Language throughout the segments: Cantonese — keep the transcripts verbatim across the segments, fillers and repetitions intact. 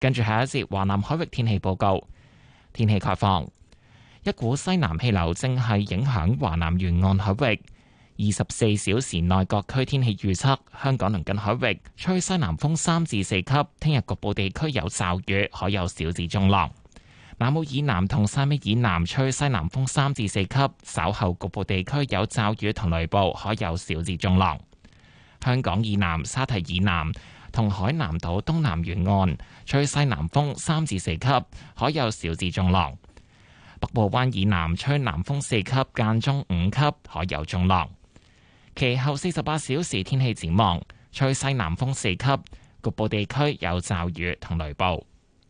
跟住係一節華南海域天氣報告。天氣概況，一股西南氣流正係影響華南沿岸海域。二十四小時內各區天氣預測：香港鄰近海域吹西南風三至四級，聽日局部地區有驟雨，海有小至中浪。南澳以南同汕尾以南吹西南風三至四級，稍後局部地區有驟雨同雷暴，海有小至中浪。香港以南、沙堤以南同海南島東南沿岸吹西南風三至四級，海有小至中浪。北部灣以南吹南風四級，間中五級，海有中浪。其後四十八小時天氣展望，吹西南風四級，局部地區有驟雨同雷暴。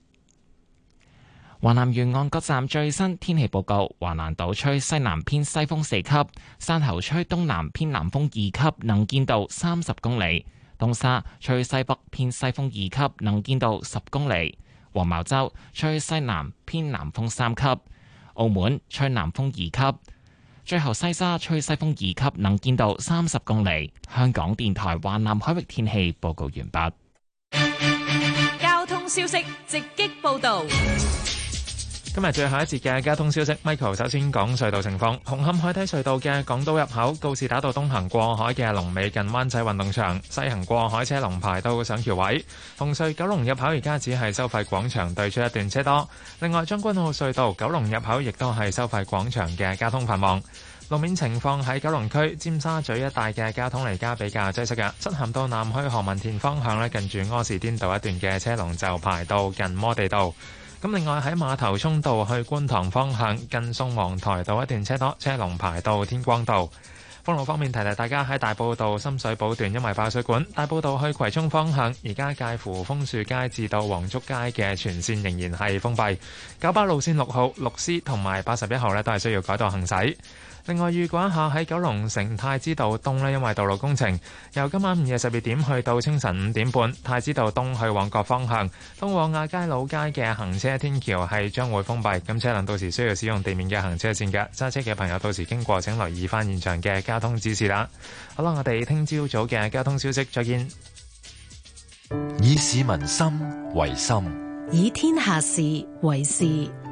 華南沿岸各站最新天氣報告：華南島吹西南偏西風四級，汕頭吹東南偏南風二級，能見度三十公里；東沙吹西北偏西風二級，能見度十公里；黃茅洲吹西南偏南風三級；澳門吹南風二級。最後西沙吹西風二級，能見度三十公里。香港電台華南海域天氣報告完畢。 交通消息直擊報道。 今日最後一節嘅交通消息 ，Michael 首先講隧道情況。紅磡海底隧道嘅港島入口告士打道東行過海嘅龍尾近灣仔運動場，西行過海車龍排到上橋位。紅隧九龍入口而家只係收費廣場對出一段車多。另外將軍澳隧道九龍入口亦都係收費廣場嘅交通繁忙。路面情況喺九龍區尖沙咀一帶嘅交通嚟家比較擠塞嘅，漆咸道南去何文田方向呢，近住柯士甸道一段嘅車龍就排到近摩地道。咁另外喺馬頭涌道去觀塘方向，近宋皇台道一段車多，車龍排到天光道。封路方面，提提大家喺大埔道深水埗段因為爆水管，大埔道去葵涌方向，而家介乎楓樹街至到黃竹街嘅全線仍然係封閉。九巴路線六號、六 C 同埋八十一號呢都係需要改道行駛。另外預告一下喺九龍城太子道東呢，因為道路工程，由今晚午夜十二點去到清晨五點半，太子道東去旺角方向，通往亞皆老街嘅行車天橋係將會封閉，咁車輛到時需要使用地面嘅行車線嘅，揸車嘅朋友到時經過請留意翻現場嘅交通指示啦。好啦，我哋聽朝早嘅交通消息再見。 以市民心為心， 以天下事為事。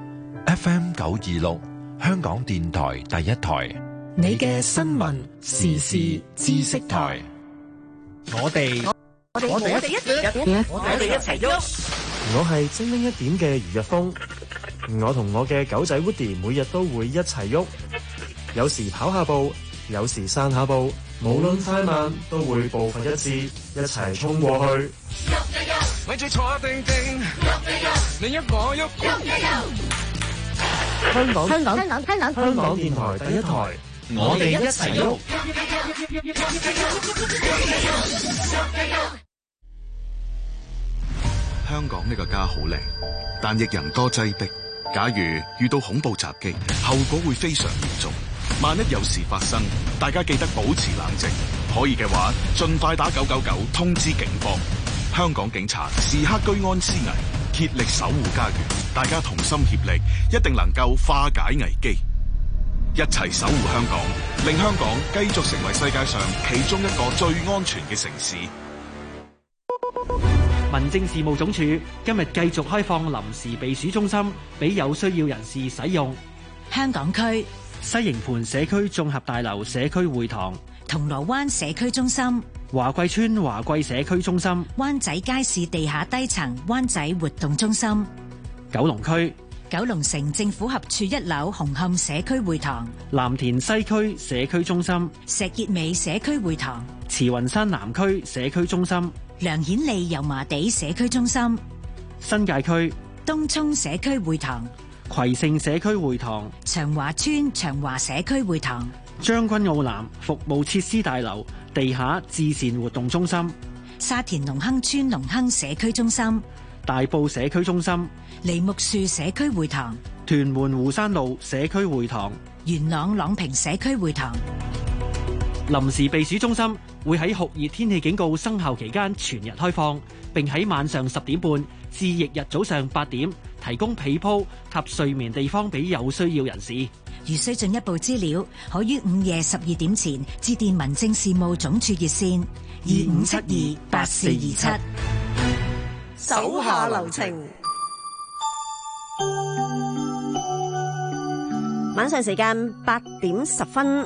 F M 九二六。香港電台第一台， 你嘅新聞時事知識台。 我哋我哋我哋一齊我哋一齊喐。我係精靈一點嘅余日峰，我同我嘅狗仔 Woody 每日都會一齊喐，有時跑下步，有時散下步，無論快慢都會步伐一致，一齊衝過去。喐一喐，咪住坐定定，喐一喐，你一我喐，喐一喐。香港香港香港香港香港電台第一台，我哋一齊喐。 香港呢個家好靚，但亦人多擠迫。假如遇到恐怖襲擊，後果會非常嚴重。萬一有事發生，大家記得保持冷靜，可以嘅話，盡快打九九九通知警方。香港警察時刻居安思危，竭力守護家園。大家同心協力，一定能夠化解危機，一齊守護香港，令香港繼續成為世界上其中一個最安全嘅城市。 民政事務總署今日繼續開放臨時避暑中心俾有需要人士使用。 香港區西營盤社區綜合大樓社區會堂、 銅鑼灣社區中心、 華貴村華貴社區中心、 灣仔街市地下低層灣仔活動中心、 九龍區九龍城政府合署一樓紅磡社區會堂、 藍田西區社區中心、 石硤尾社區會堂、 慈雲山南區社區中心、 梁顯利油麻地社區中心、 新界區東涌社區會堂、 葵盛社區會堂、 長華村長華社區會堂、 將軍澳南服務設施大樓地下至善活動中心、 沙田隆亨村隆亨社區中心、 大埔社區中心、 梨木樹社區會堂、 屯門湖山路社區會堂、 元朗朗屏社區會堂。 臨時避暑中心會喺酷熱天氣警告生效期間全日開放，並喺晚上十點半至翌日早上八點提供被鋪及睡眠地方俾有需要人士。 如需進一步資料，可於午夜十二點前致電民政事務總署熱線二五七二八四二七。 手下留情。 晚上時間八點十分，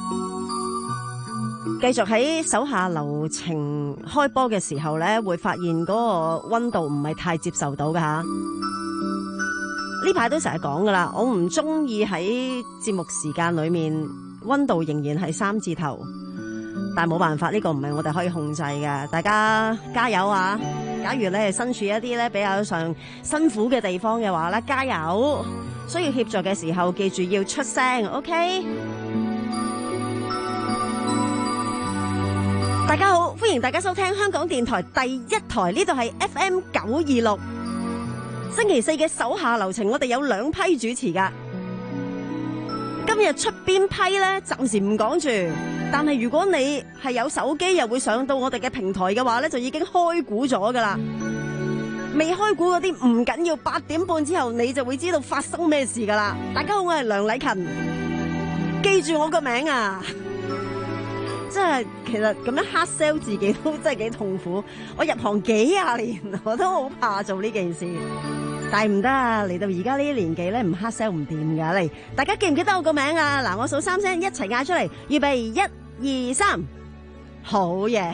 繼續喺手下留情開波嘅時候咧，會發現嗰個溫度唔係太接受到噶吓。呢排都成日講噶啦，我唔中意喺節目時間裏面溫度仍然係三字頭，但係冇辦法，呢個唔係我哋可以控制嘅。大家加油啊！假如你係身處一啲咧比較上辛苦嘅地方嘅話咧，加油！需要協助嘅時候，記住要出聲 ，OK？ 大家好，歡迎大家收聽香港電台第一台，呢度係 F M 九二六。星期四嘅手下留情，我哋有兩批主持噶。今日出邊批呢？暫時唔講住。但係如果你係有手機又會上到我哋嘅平台嘅話呢，就已經開估咗噶啦。未開估嗰啲唔緊要，八點半之後你就會知道發生咩事噶啦。大家好，我係梁禮勤，記住我個名啊！真係其實咁樣 hard sell 自己都真係幾痛苦。我入行幾廿年，我都好怕做呢件事，但係唔得啊！嚟到而家呢啲年紀咧，唔 hard sell 唔掂噶。嚟，大家記唔記得我個名啊？嗱，我數三聲，一齊嗌出嚟，預備，一、二、三，好嘢！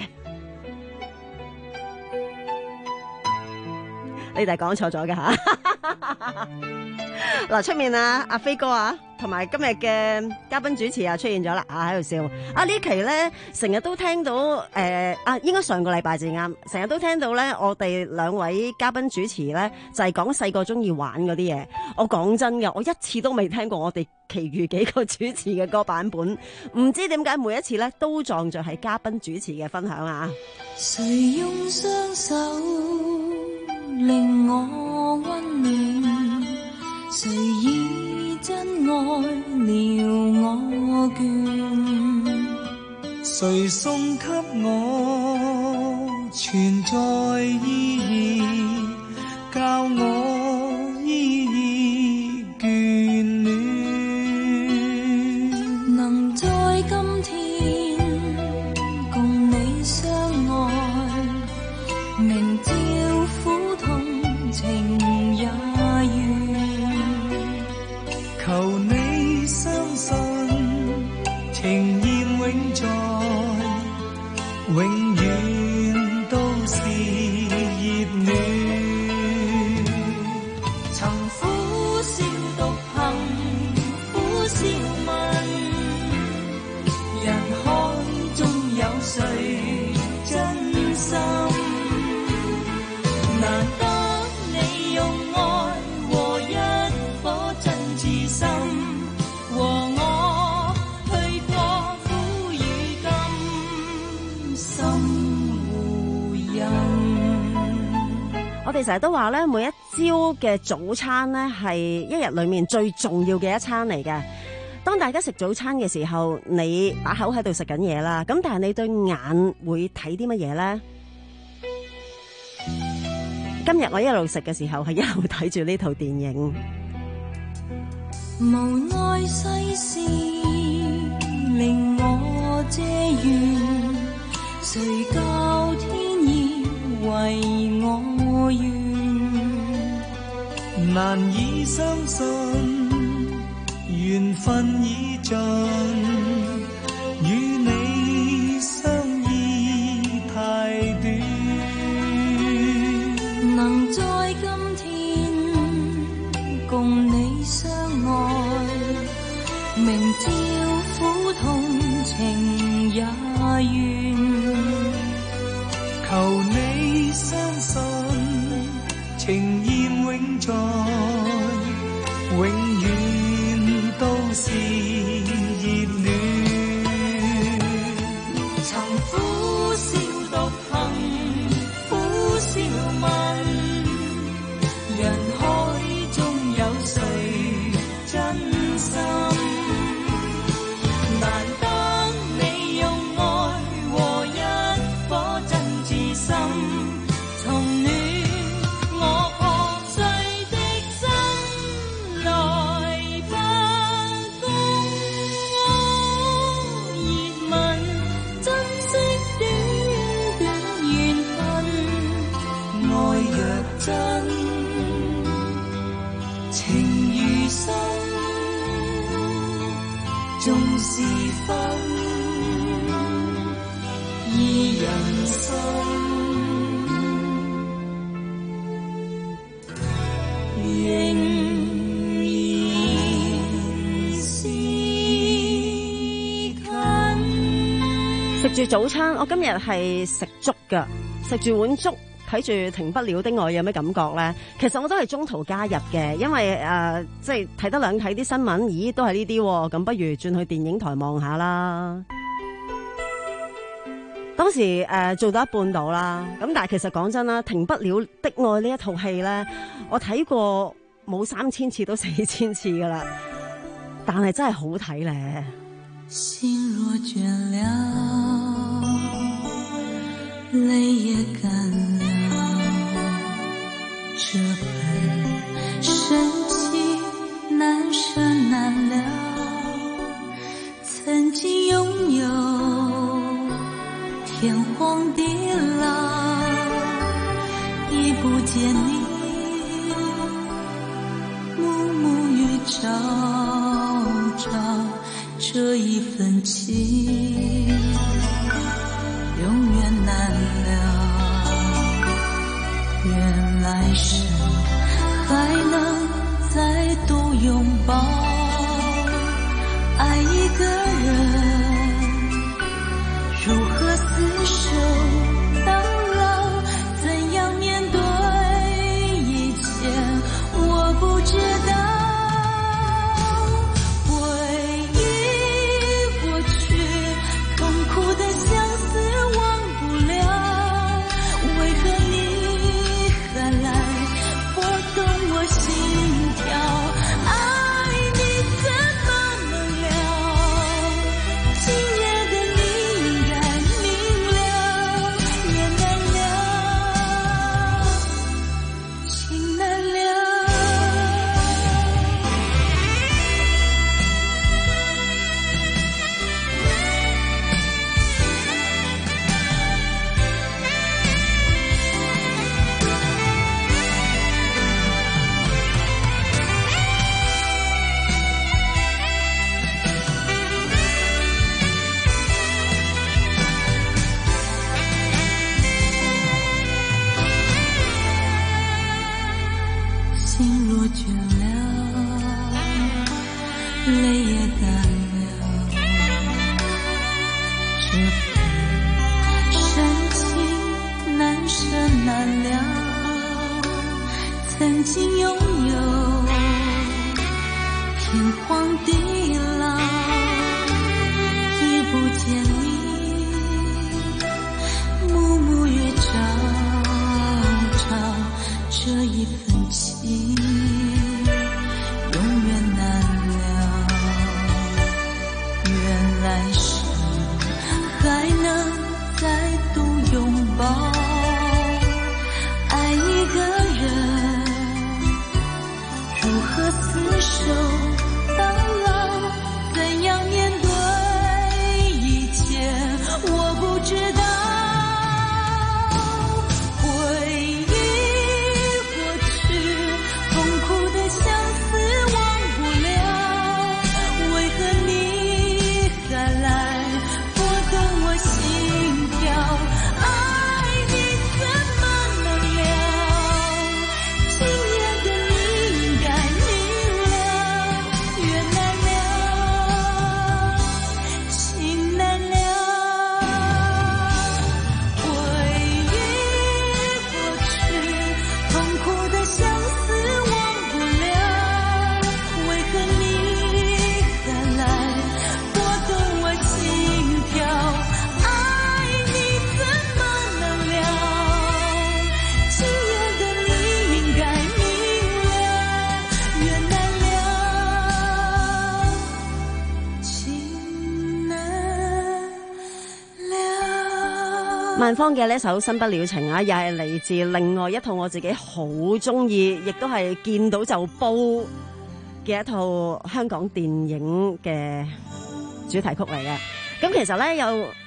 你哋講錯咗噶吓。嗱，出面啊，阿飛哥啊，同埋今日嘅嘉賓主持啊出現咗啦，啊喺度笑。啊呢期咧成日都聽到誒、呃、啊，應該上個禮拜至啱，成日都聽到咧，我哋兩位嘉賓主持咧就係講細個中意玩嗰啲嘢。我講真噶，我一次都未聽過我哋其餘幾個主持嘅歌版本，唔知點解每一次咧都撞着係嘉賓主持嘅分享啊！ 誰用雙手令我溫暖？誰以真愛撩我倦？ 誰送給我存在意義，教我依依眷戀？ 能在今天共你相愛，明朝苦痛情也求你相信，情意永在，永遠都是熱戀。 曾苦笑獨行，苦笑問，人海中有誰真心？難得你用愛和一顆真摯心，和我去過苦與甘，心互印。 我哋成日都話咧，每一朝嘅早餐咧係一日裏面最重要嘅一餐嚟嘅。當大家食早餐嘅時候，你把口喺度食緊嘢啦，咁但係你對眼會睇啲乜嘢咧？今日我一路食嘅時候係一路睇住呢套電影。 無奈世事令我嗟怨，誰教天意為我願？ 難以相信緣分已盡，與你相依太短。 能在今天共你相愛，明朝苦痛情也願。 求你相信，情意永在，永遠都是熱戀。 曾苦笑獨行，苦笑問，人海中有誰真心？難得你用愛和一顆真摯心，從暖我破碎的心來不公。 情如心，縱是分依人生，仍然是近。 食住早餐，我今日係食粥㗎，食住碗粥。睇住停不了的愛有咩感覺咧？其實我都係中途加入嘅，因為誒、呃、即係睇得兩睇啲新聞，咦都係呢啲，咁不如轉去電影台望下啦。當時誒、呃、做到一半到啦，咁但係其實講真啦，停不了的愛呢一套戲咧，我睇過冇三千次都四千次噶啦，但係真係好睇咧。 心若倦了，淚也乾了，這份深情難捨難了，曾經擁有天荒地老，已不見你暮暮與朝朝，這一份情永遠難了，願來生還能再度擁抱，愛一個人如何廝守到老，怎樣面對一切我不知道。 萬芳嘅呢首《新不了情》啊，又係嚟自另外一套我自己好中意，亦都係見到就煲嘅一套香港電影嘅主題曲嚟嘅。咁其實咧有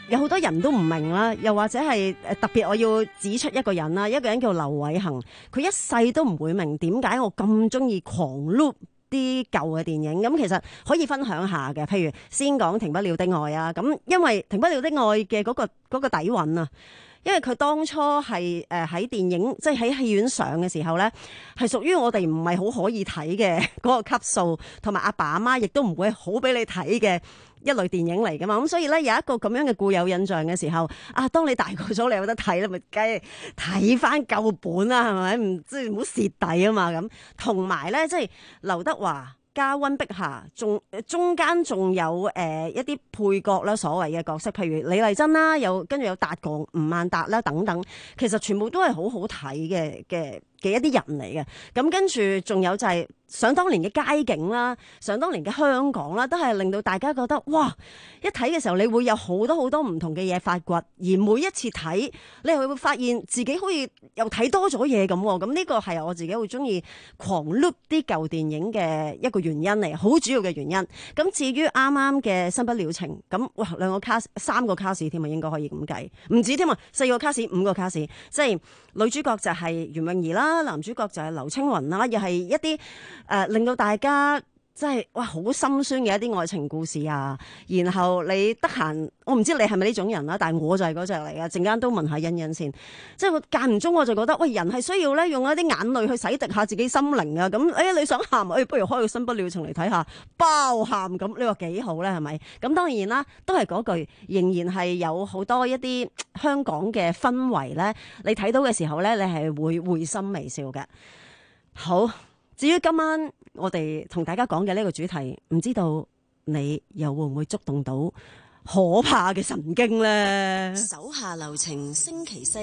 有好多人都唔明啦，又或者係誒特別我要指出一個人啦，一個人叫劉偉恒，佢一世都唔會明點解我咁中意狂碌啲舊嘅電影。咁其實可以分享下嘅，譬如先講《停不了的愛》啊，咁因為《停不了的愛》嘅嗰個嗰個底蘊啊。因為佢當初係誒喺電影，即係喺戲院上嘅時候咧，係屬於我哋唔係好可以睇嘅嗰個級數，同埋阿爸阿媽亦都唔會好俾你睇嘅一類電影嚟噶嘛。咁所以咧有一個咁樣嘅固有印象嘅時候，啊，當你大個咗，你有得睇啦，咪梗係睇翻舊本啦，係咪？唔即係唔好蝕底啊嘛。咁同埋咧，即係劉德華加溫碧霞，仲中間仲有誒、呃、一啲配角啦，所謂嘅角色，譬如李麗珍啦，有跟住有達哥、吳孟達啦等等，其實全部都係好好睇嘅嘅嘅一啲人嚟嘅。咁跟住仲有就係想當年嘅街景啦，想當年嘅香港啦，都係令到大家覺得哇！一睇嘅時候，你會有好多好多唔同嘅嘢發掘，而每一次睇，你又會發現自己好似又睇多咗嘢咁。咁呢個係我自己會中意狂 look 啲舊電影嘅一個原因嚟，好主要嘅原因。咁至於啱啱嘅《新不了情》，咁哇兩個卡三個卡士添啊，應該可以咁計，唔止添啊，四個卡士五個卡士，即係女主角就係袁詠儀啦，男主角就係劉青雲啦，又係一啲誒、呃、令到大家真係哇好心酸嘅一啲愛情故事啊。然後你得閒，我唔知你係咪呢種人啦，但係我就係嗰隻嚟嘅。陣間都問下欣欣先，即係我間唔中我就覺得，喂，人係需要咧用一啲眼淚去洗滌下自己心靈啊。咁誒、哎、你想喊，誒、哎、不如開個新不了情嚟睇下，包喊咁，你話幾好咧？係咪？咁當然啦，都係嗰句，仍然係有好多一啲香港嘅氛圍咧。你睇到嘅時候咧，你係會會心微笑嘅。好，至於今晚我哋同大家講嘅呢個主題，唔知道你又會唔會觸動到可怕嘅神經呢？ 手下留情，星期四。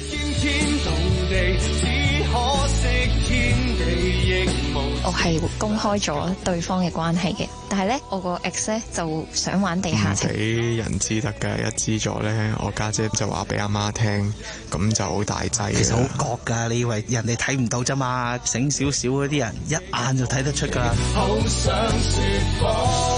我係公開咗對方嘅關係嘅，但係咧我個 ex 咧就想玩地下情， 俾人知得嘅，一知咗咧，我家姐，姐就話俾阿媽聽，咁就好大劑。 其實好覺噶，你以為人哋睇唔到咋嘛？醒少少嗰啲人一眼就睇得出噶。好想說謊，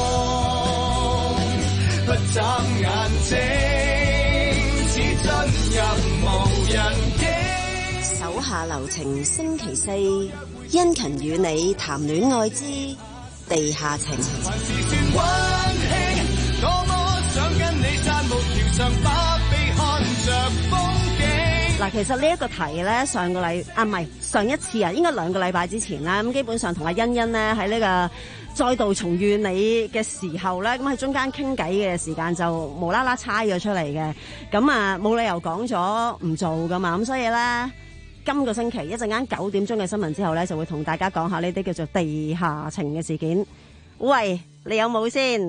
不眨眼睛，似進入無人境。 手下留情，星期四，殷勤與你談戀愛之地下情。還是算溫馨，多麼想跟你散步橋上，把臂看着風景。 嗱，其實呢一個題咧，上個禮啊唔係上一次啊，應該兩個禮拜之前啦。咁基本上同阿欣欣咧喺呢個再度重遇你嘅時候咧，咁喺中間傾偈嘅時間就無啦啦猜咗出嚟嘅。咁啊冇理由講咗唔做噶嘛。咁所以咧，今個星期一陣間九點鐘嘅新聞之後咧，就會同大家講下呢啲叫做地下情嘅事件。喂，你有冇先？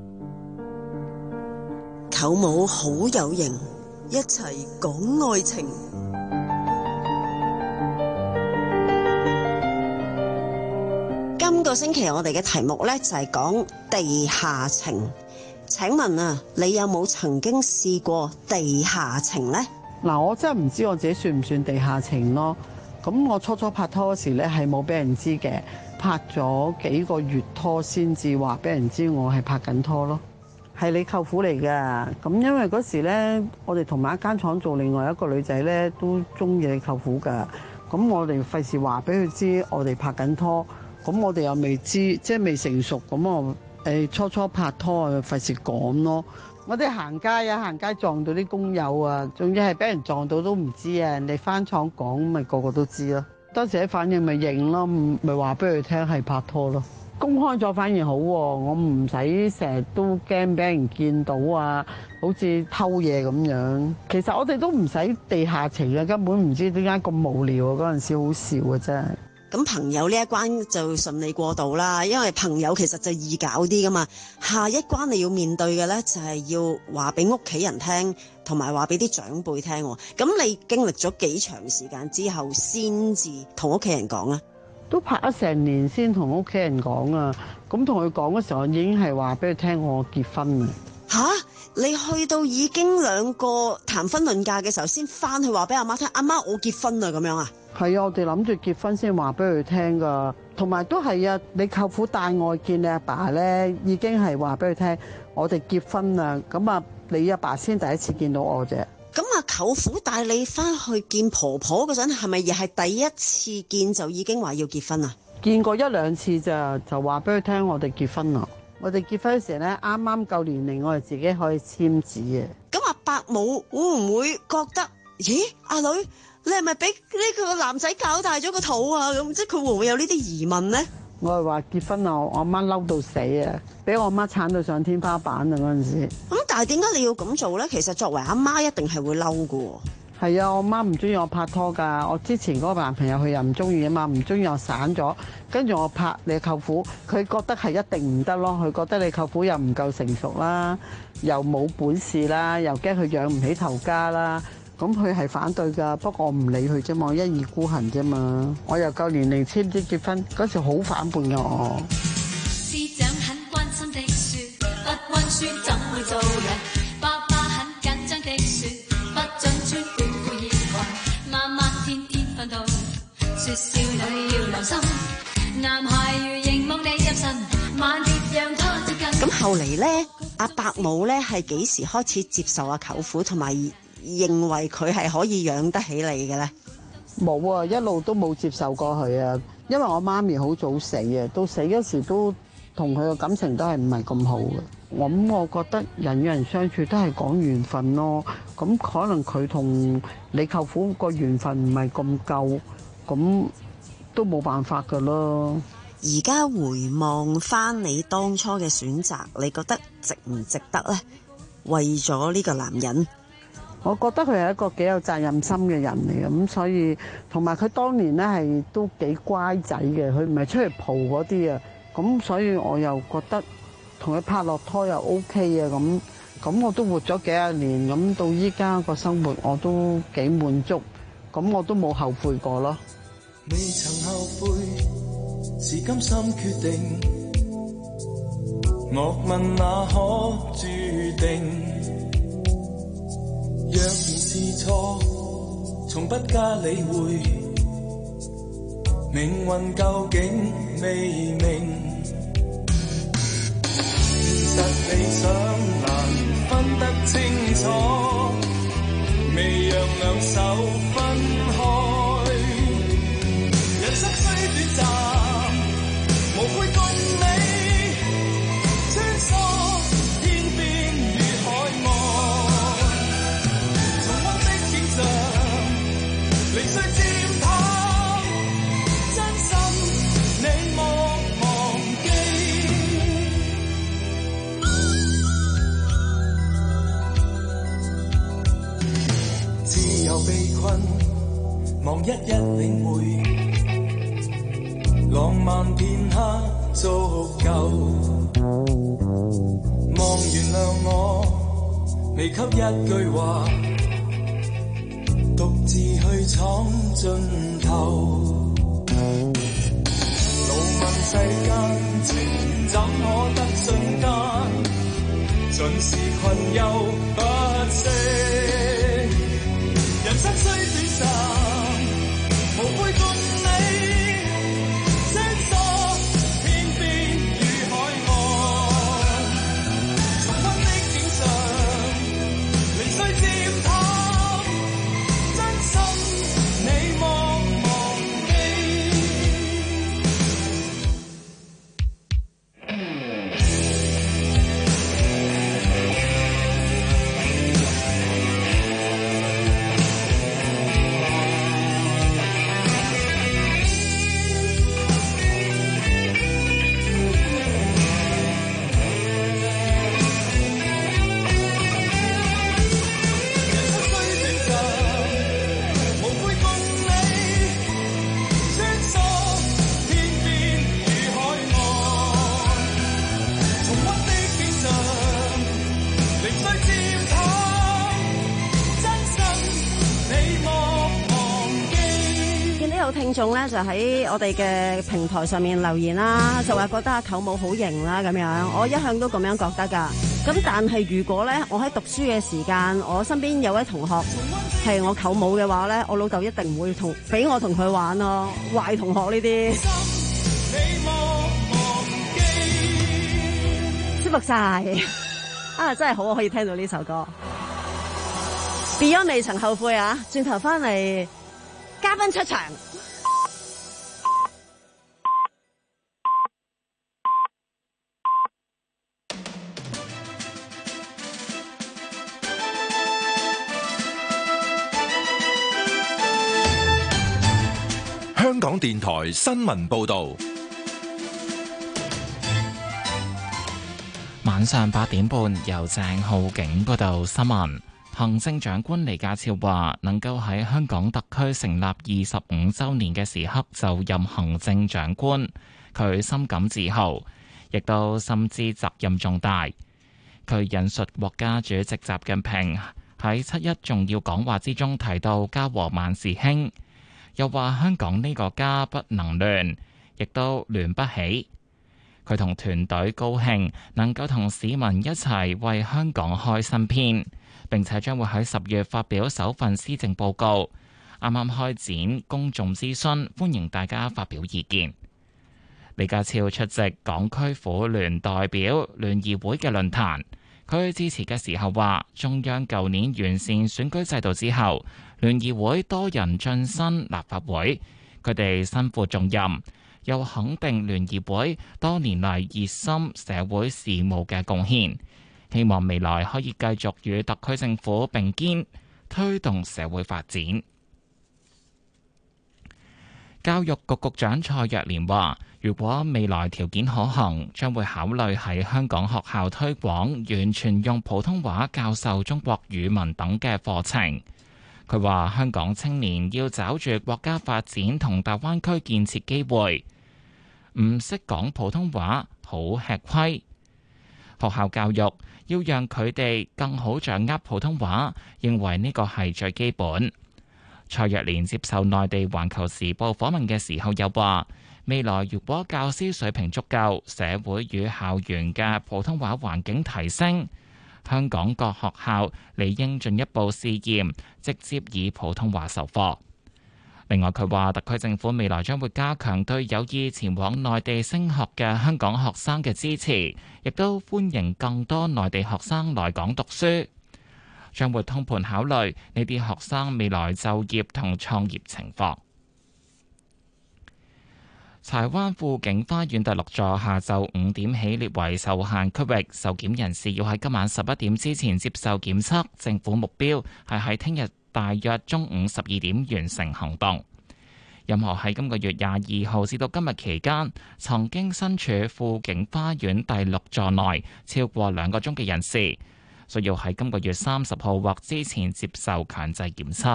舅母好有型，一齊講愛情。今個星期我哋嘅題目呢，就係講地下情。請問啊，你有冇曾經試過地下情呢？ 嗱，我真係唔知我自己算唔算地下情咯。咁我初初拍拖嗰時咧，係冇俾人知嘅，拍咗幾個月拖先至話俾人知我係拍緊拖咯。係你舅父嚟嘅，咁因為嗰時咧，我哋同埋一間廠做，另外一個女仔咧都中意你舅父㗎。咁我哋費事話俾佢知我哋拍緊拖，咁我哋又未知，即係未成熟，咁我誒初初拍拖啊，費事講咯。我哋行街啊，行街撞到啲工友啊，仲要係俾人撞到都唔知啊！人哋翻廠講，咪個個都知咯。當時啲反應咪認咯，咪話俾佢聽係拍拖咯。公開咗反而好喎，我唔使成日都驚俾人見到啊，好似偷嘢咁樣。其實我哋都唔使地下情啊，根本唔知點解咁無聊啊！嗰陣時好笑啊，真係。 咁朋友呢一關就順利過渡啦，因為朋友其實就易搞啲噶嘛。下一關你要面對嘅呢，就係要話俾屋企人聽，同埋話俾啲長輩聽。咁你經歷咗幾長時間之後，先至同屋企人講啊？ 都拍咗成年先同屋企人講啊。咁同佢講嘅時候，已經係話俾佢聽我結婚啊。 吓？你去到已經兩個談婚論嫁嘅時候，先翻去話俾阿媽聽，阿媽我結婚啦咁樣啊？ 係啊，我哋諗住結婚先話俾佢聽噶，同埋都係啊，你舅父帶我見你阿爸咧，已經係話俾佢聽，我哋結婚啦。咁啊， 你阿爸先第一次見到我啫。 咁啊，舅父帶你翻去見婆婆嗰陣，係咪又係第一次見就已經話要結婚啊？ 見過一兩次咋，就話俾佢聽我哋結婚啦。我哋結婚嗰時咧，啱啱夠年齡，我哋自己可以簽字嘅。 咁阿伯母會唔會覺得，咦，阿女你係咪俾呢個男仔搞大咗個肚啊？咁即係佢會唔會有呢啲疑問咧？ 我係話結婚啊，我阿媽嬲到死啊，俾我阿媽鏟到上天花板啊嗰陣時。 咁但係點解你要咁做咧？其實作為阿媽一定係會嬲噶。 係啊，我媽唔中意我拍拖㗎。我之前嗰個男朋友佢又唔中意啊嘛，唔中意我散咗。跟住我拍你舅父，佢覺得係一定唔得咯。佢覺得你舅父又唔夠成熟啦，又冇本事啦，又驚佢養唔起頭家啦。咁佢係反對㗎，不過我唔理佢啫嘛，我一意孤行啫嘛。我又夠年齡簽啲結婚，嗰時好反叛㗎我。 師長很關心的説，不溫書怎會做人？爸爸很緊張的説，不准穿短褲熱裙。媽媽天天訓導，説少女要留心，男孩如凝望你入神，慢別讓他接近。 咁後嚟咧，阿伯母咧係幾時開始接受阿舅父同埋認為佢係可以養得起你嘅咧？ 冇啊，一路都冇接受過佢啊，因為我媽咪好早死啊，到死嗰時都同佢嘅感情都係唔係咁好嘅。我咁我覺得人與人相處都係講緣分咯，咁可能佢同你舅父個緣分唔係咁夠，咁都冇辦法噶咯。 而家回望翻你當初嘅選擇，你覺得值唔值得呢？為咗呢個男人， 我覺得佢係一個幾有責任心嘅人嚟嘅，咁所以同埋佢當年咧係都幾乖仔嘅，佢唔係出去蒲嗰啲啊，咁所以我又覺得同佢拍落拖又 OK 啊，咁咁我都活咗幾廿年，咁到依家個生活我都幾滿足，咁我都冇後悔過咯。 未曾後悔，是甘心決定。莫問那可注定。若然是錯，從不加理會。命運究竟未明，現實理想難分得清楚，未讓兩手分開。人生雖短暫，無悔共你穿梭天邊與海岸，重溫的景象，零碎漸淡，真心你莫忘記。自由被困，望一一領會。浪漫片刻足夠，望原諒我，未給一句話，獨自去闖盡頭。怒問世間情怎可得瞬間，盡是困憂不息。人生雖短暫，無悔共你。 聽眾咧就喺我哋嘅平台上面留言啦，就話覺得阿舅母好型啦咁樣，我一向都咁樣覺得噶。咁但係如果咧我喺讀書嘅時間，我身邊有位同學係我舅母嘅話咧，我老豆一定唔會同俾我同佢玩咯，壞同學呢啲。舒服晒。 啊，真係好可以聽到呢首歌。Beyond 未曾後悔啊！轉頭翻嚟，嘉賓出場。 香港電台新聞報道。 晚上八點半，由鄭浩景報道新聞。行政長官李家超話，能夠喺香港特區成立二十五週年嘅時刻就任行政長官，佢深感自豪，亦都深知責任重大。佢引述國家主席習近平喺七一重要講話之中提到家和萬事興，又話香港呢個家不能亂，亦都亂不起。佢同團隊高興能夠同市民一齊為香港開新篇，並且將會喺十月發表首份施政報告。啱啱開展公眾諮詢，歡迎大家發表意見。李家超出席港區婦聯代表聯誼會嘅論壇，佢致辭嘅時候話，中央舊年完善選舉制度之後，聯誼會多人晉身立法會，佢哋身負重任。又肯定聯誼會多年嚟熱心社會事務嘅貢獻，希望未來可以繼續與特區政府並肩推動社會發展。教育局局長蔡若蓮話，如果未來條件可行，將會考慮喺香港學校推廣完全用普通話教授中國語文等嘅課程。佢話香港青年要抓住國家發展同大灣區建設機會，唔識講普通話好吃虧。學校教育要讓佢哋更好掌握普通話，認為呢個係最基本。蔡若蓮接受內地環球時報訪問嘅時候又話，未來如果教師水平足夠，社會與校園嘅普通話環境提升，香港各學校理應進一步試驗直接以普通話授課。另外，佢話特區政府未來將會加強對有意前往內地升學嘅香港學生嘅支持，亦都歡迎更多內地學生來港讀書，將會通盤考慮呢啲學生未來就業同創業情況。柴灣富景花園第六座下晝五點起列為受限區域，受檢人士要喺今晚十一點之前接受檢測。政府目標係喺聽日大約中午十二點完成行動。任何喺今個月廿二號至到今日期間曾經身處富景花園第六座內超過兩個鐘嘅人士，需要喺今個月三十號或之前接受強制檢測。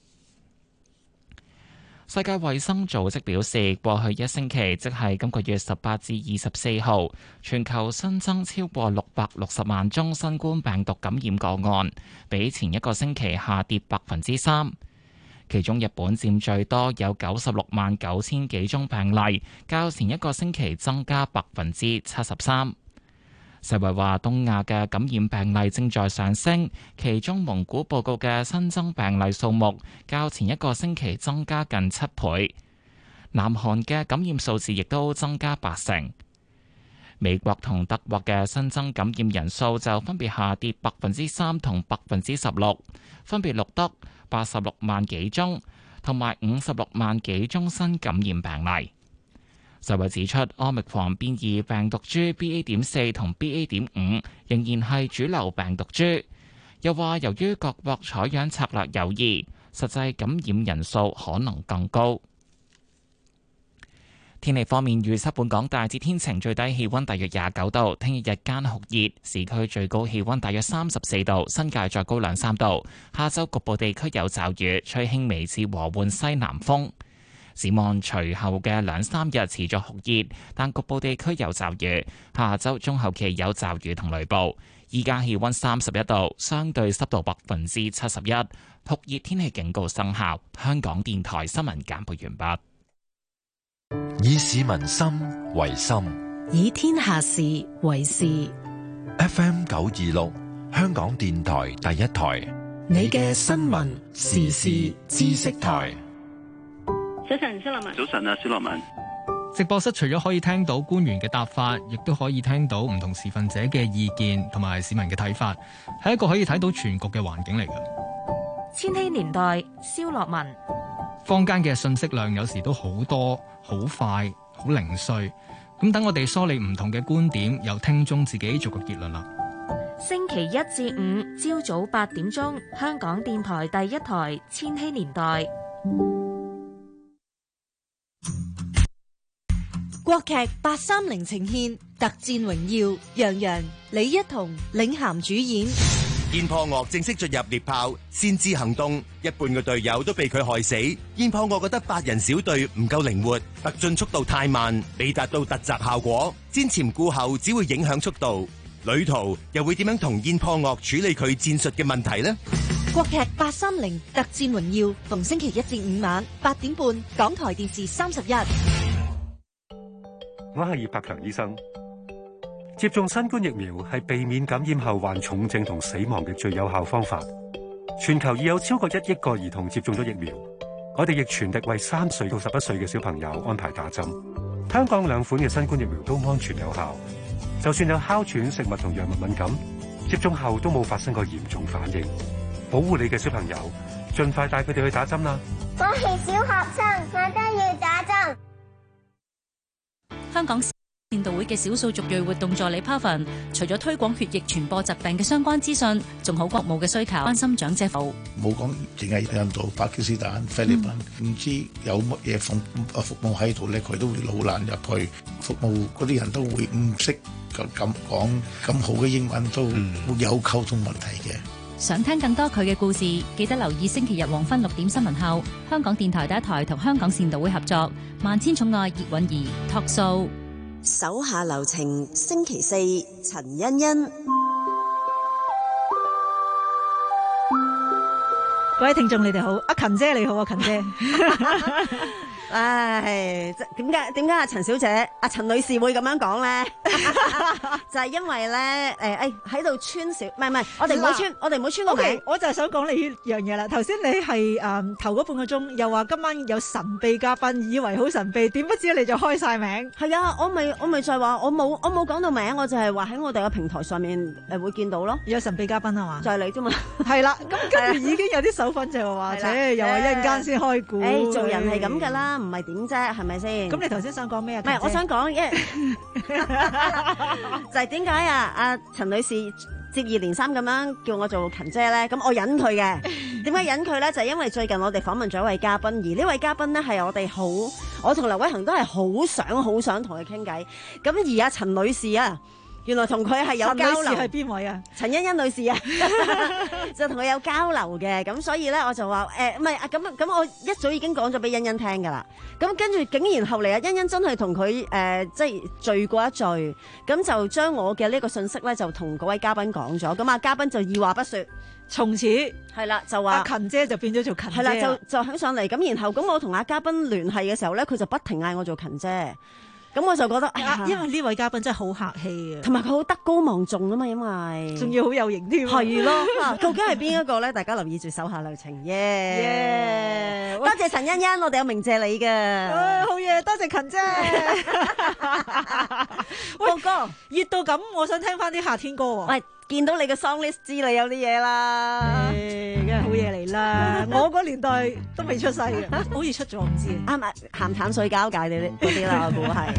世界衛生組織表示，過去一星期，即係今個月十八至二十四號，全球新增超過六百六十萬宗新冠病毒感染個案，比前一個星期下跌百分之三。其中日本佔最多，有九十六萬九千幾宗病例，較前一個星期增加百分之七十三。世衛話，東亞嘅感染病例正在上升，其中蒙古報告嘅新增病例數目較前一個星期增加近七倍。南韓嘅感染數字亦都增加八成。美國同德國嘅新增感染人數就分別下跌百分之三同百分之十六，分別錄得八十六萬幾宗同埋五十六萬幾宗新感染病例。世衛指出，Omicron變異病毒株 B A 點四同 B A 點五仍然係主流病毒株。又話由於各國採樣策略有異，實際感染人數可能更高。天氣方面預測，本港大致天晴，最低氣溫大約廿九度。聽日日間酷熱，市區最高氣溫大約三十四度，新界再高兩三度。下週局部地區有驟雨，吹輕微至和緩西南風。展望隨後嘅兩三日持續酷熱，但局部地區有驟雨。下周中後期有驟雨同雷暴。依家氣溫三十一度，相對濕度百分之七十一，酷熱天氣警告生效。香港電台新聞簡報完畢。 以市民心為心， 以天下事為事。 F M 九二六，香港電台第一台， 你嘅新聞時事知識台。 早晨，蕭樂文。 早晨啊，蕭樂文。 直播室除咗可以聽到官員嘅答法，亦都可以聽到唔同持份者嘅意見同埋市民嘅睇法，係一個可以睇到全局嘅環境嚟嘅。 千禧年代，蕭樂文。 坊間嘅信息量有時都好多、好快、好零碎，咁等我哋梳理唔同嘅觀點，由聽眾自己做個結論啦。 星期一至五朝早八點鐘，香港電台第一台千禧年代。 國劇八三零呈現特戰榮耀，楊洋、李一桐領銜主演。 燕破岳正式進入獵豹先知行動，一半嘅隊友都被佢害死。燕破岳覺得八人小隊唔夠靈活，突進速度太慢，未達到突襲效果，瞻前顧後只會影響速度。旅途又會點樣同燕破岳處理佢戰術嘅問題呢？ 國劇八三零特戰榮耀，逢星期一至五晚八點半，港台電視三十一。 我係葉柏強醫生。接種新冠疫苗係避免感染後患重症同死亡嘅最有效方法。全球已有超過一億個兒童接種咗疫苗，我哋亦全力為三歲到十一歲嘅小朋友安排打針。香港兩款嘅新冠疫苗都安全有效，就算有哮喘、食物同藥物敏感，接種後都冇發生過嚴重反應。保護你嘅小朋友，盡快帶佢哋去打針啦！ 我係小學生，我都要打針。 香港善導會嘅少數族裔活動助理 Pavan， 除咗推廣血液傳播疾病嘅相關資訊，仲好國務嘅需求，關心長者服務。 冇講淨係印度、巴基斯坦、菲律賓，唔、嗯、知有乜嘢服服務喺度咧，佢都會老難入去。服務嗰啲人都會唔識咁咁講咁好嘅英文，都會有溝通問題嘅。 想聽更多佢嘅故事，記得留意星期日黃昏六點新聞後，香港電台第一台同香港善導會合作《萬千寵愛葉韻儀》Talk Show。 手下留情，星期四陳欣欣。 各位聽眾你哋好，阿勤姐你好，阿勤姐。 唉，即點解點解阿陳小姐、阿陳女士會咁樣講咧？就係因為咧，誒誒喺度穿小，唔係唔係，我哋唔好穿，我哋唔好穿個名。 Okay，我就係想講你呢樣嘢啦。頭先你係誒頭嗰半個鐘，又話今晚有神秘嘉賓，以為好神秘，點不知你就開晒名。 係啊，我咪我咪就係話，我冇我冇講到名，我就係話喺我哋嘅平台上面誒會見到咯。 有神秘嘉賓係嘛？ 就係你啫嘛。係啦，咁跟住已經有啲手粉就話，且又話一陣間先開估。 誒，做人係咁㗎啦。唔係點啫，係咪先？ 咁你頭先想講咩啊？ 唔係，我想講，因為就係點解啊？阿陳女士接二連三咁樣叫我做勤姐咧，咁我忍佢嘅。點解忍佢咧？就係因為最近我哋訪問咗一位嘉賓，而呢位嘉賓咧係我哋好，我同劉偉恒都係好想好想同佢傾偈。咁而阿陳女士啊，原來同佢係有交流。陳女士係邊位啊？陳欣欣女士啊，就同佢有交流嘅，咁所以咧我就話誒，唔係啊，咁咁我一早已經講咗俾欣欣聽噶啦，咁跟住竟然後嚟啊，欣欣真係同佢誒即係聚過一聚，咁就將我嘅呢個信息咧就同嗰位嘉賓講咗，咁啊嘉賓就二話不說， 從此係啦就話阿勤姐就變咗做勤姐， 係啦就就響上嚟，咁然後咁我同阿嘉賓聯繫嘅時候咧，佢就不停嗌我做勤姐。咁我就覺得， 啊、因為呢位嘉賓真係好客氣啊， 同埋佢好德高望重啊嘛，因為仲要好有型添， 係咯。究竟係邊一個咧？大家留意住手下留情，耶、yeah! yeah! 多謝陳欣欣，我哋有鳴謝你嘅、 哎，好嘢，多謝勤姐。 哥哥熱到咁，我想聽翻啲夏天歌喎。 喂，見到你嘅 song list 知你有啲嘢啦， 梗係好嘢嚟啦。我嗰年代都未出世嘅，好似出咗唔知。 啱啊，鹹淡水交界嗰啲嗰啲啦，我估係。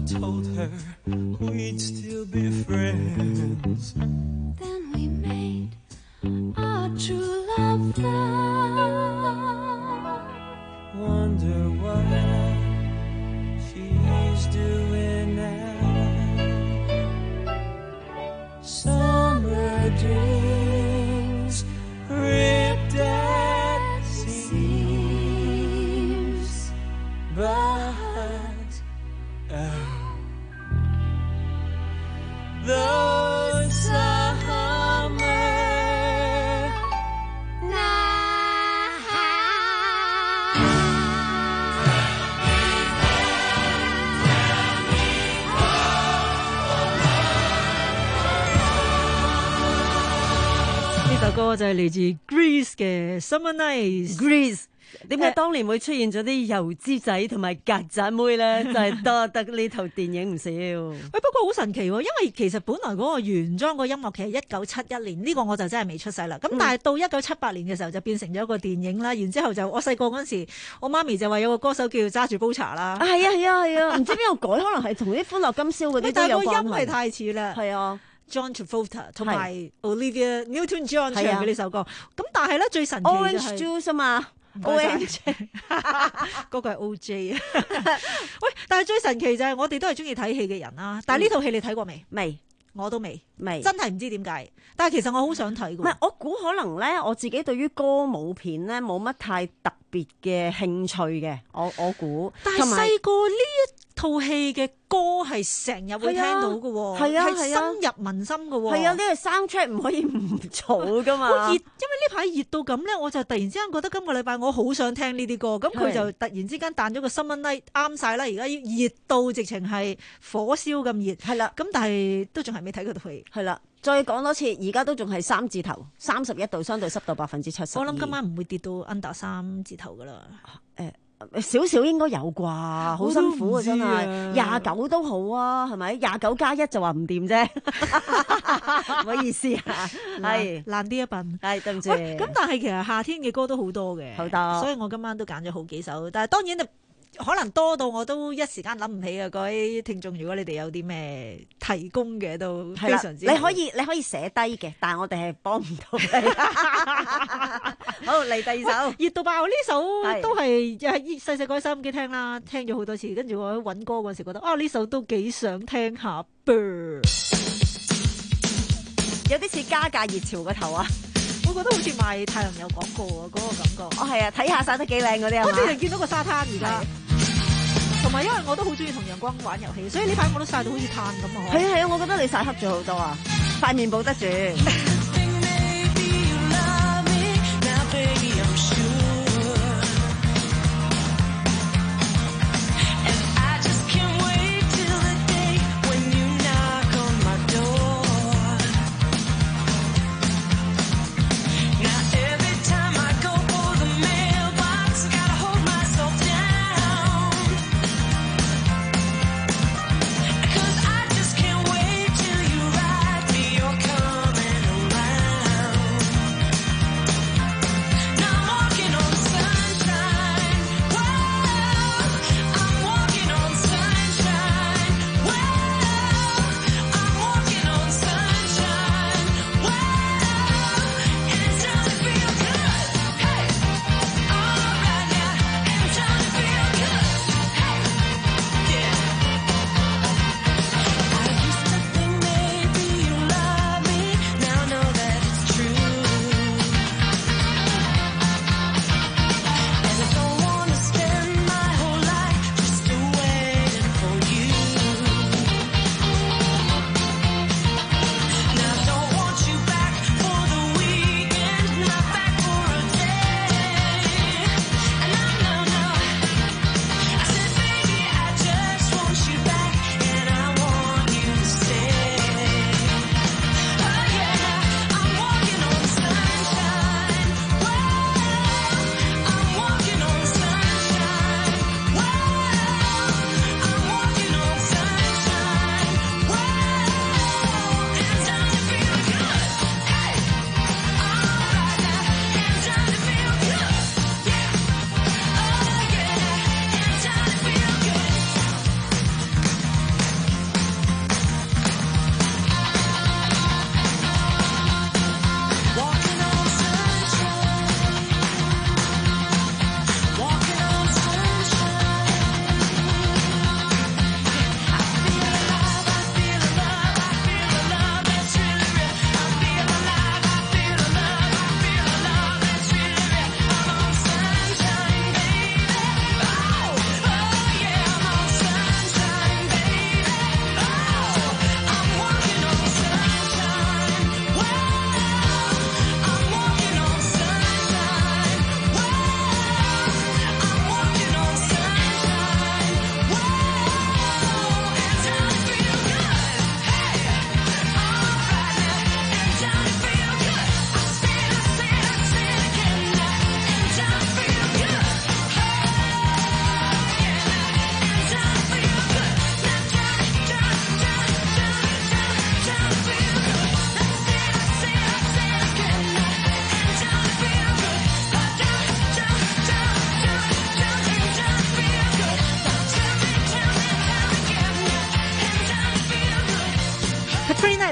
told her we'd still be friends. Then we made our true love vow. Wonder what she's doing now. Summer dreams ripped at seams, but oh, the summer 呢首歌就係嚟自 Grease 嘅 Summer Nights。 Grease 點解當年會出現咗啲油脂仔同埋曱甴妹咧？就係多得呢套電影唔少。 喂，不過好神奇喎，因為其實本來嗰個原裝個音樂劇係一九七一年，呢、呢個我就真係未出世啦。咁但係到一九七八年嘅時候就變成咗一個電影啦。然之後就我細個嗰陣時，我媽咪就話有個歌手叫揸住煲茶啦。 係啊係啊係啊，唔知邊度改，可能係同啲歡樂今宵嗰啲都有關係。但係個音係太似啦。係啊。John Travolta 同埋 Olivia Newton-John 唱嘅呢首歌，咁但係咧最神奇就係 Orange Juice 啊嘛 ，Orange 嗰個係 O J 啊。喂，但係最神奇就係我哋都係中意睇戲嘅人啦。但係呢套戲你睇過未？ 未， 我都未， 未， 真係唔知點解。但係其實我好想睇㗎。 唔係，我估可能咧，我自己對於歌舞片咧冇乜太特別嘅興趣嘅。我我估， 但係細個呢一套戲嘅歌係成日會聽到嘅喎， 係啊， 係深入民心嘅喎。 係啊，呢個 soundtrack 唔可以唔做噶嘛。好熱，因為呢排熱到咁咧，我就突然之間覺得今個禮拜我好想聽呢啲歌，咁佢就突然之間彈咗個 Summer Night 啱晒啦。而家熱到直情係火燒咁熱， 係啦。 咁但係都仲係未睇嗰套戲， 係啦。再講多次，而家都仲係三字頭，三十一度，相對濕度百分之七十。 我諗今晚唔會跌到 under 三字頭噶啦。 誒、呃，少少應該有啩，好辛苦啊真係。廿九都好啊，係咪？廿九加一就話唔掂啫，唔好意思啊，係爛啲一笨， 係對唔住。 咁但係其實夏天嘅歌都好多嘅， 好多， 所以我今晚都揀咗好幾首，但係當然可能多到我都一時間諗唔起啊！各位聽眾，如果你哋有啲咩提供嘅，都非常之你可以你可以寫低嘅，但係我哋係幫唔到你。好，嚟第二首， 熱到爆呢首都係細細個喺收音機聽啦，聽咗好多次，跟住我喺揾歌嗰時覺得啊呢首都幾想聽下噃， 有啲似加價熱潮個頭啊！ 我覺得好似賣太陽有廣告啊，嗰、那個感覺。 哦，係啊，睇下晒得幾靚嗰啲啊嘛。 我之前見到個沙灘而家，同埋因為我都好中意同陽光玩遊戲，所以呢排我都曬到好似炭咁啊！ 係啊係啊，我覺得你曬黑咗好多啊，塊面保得住。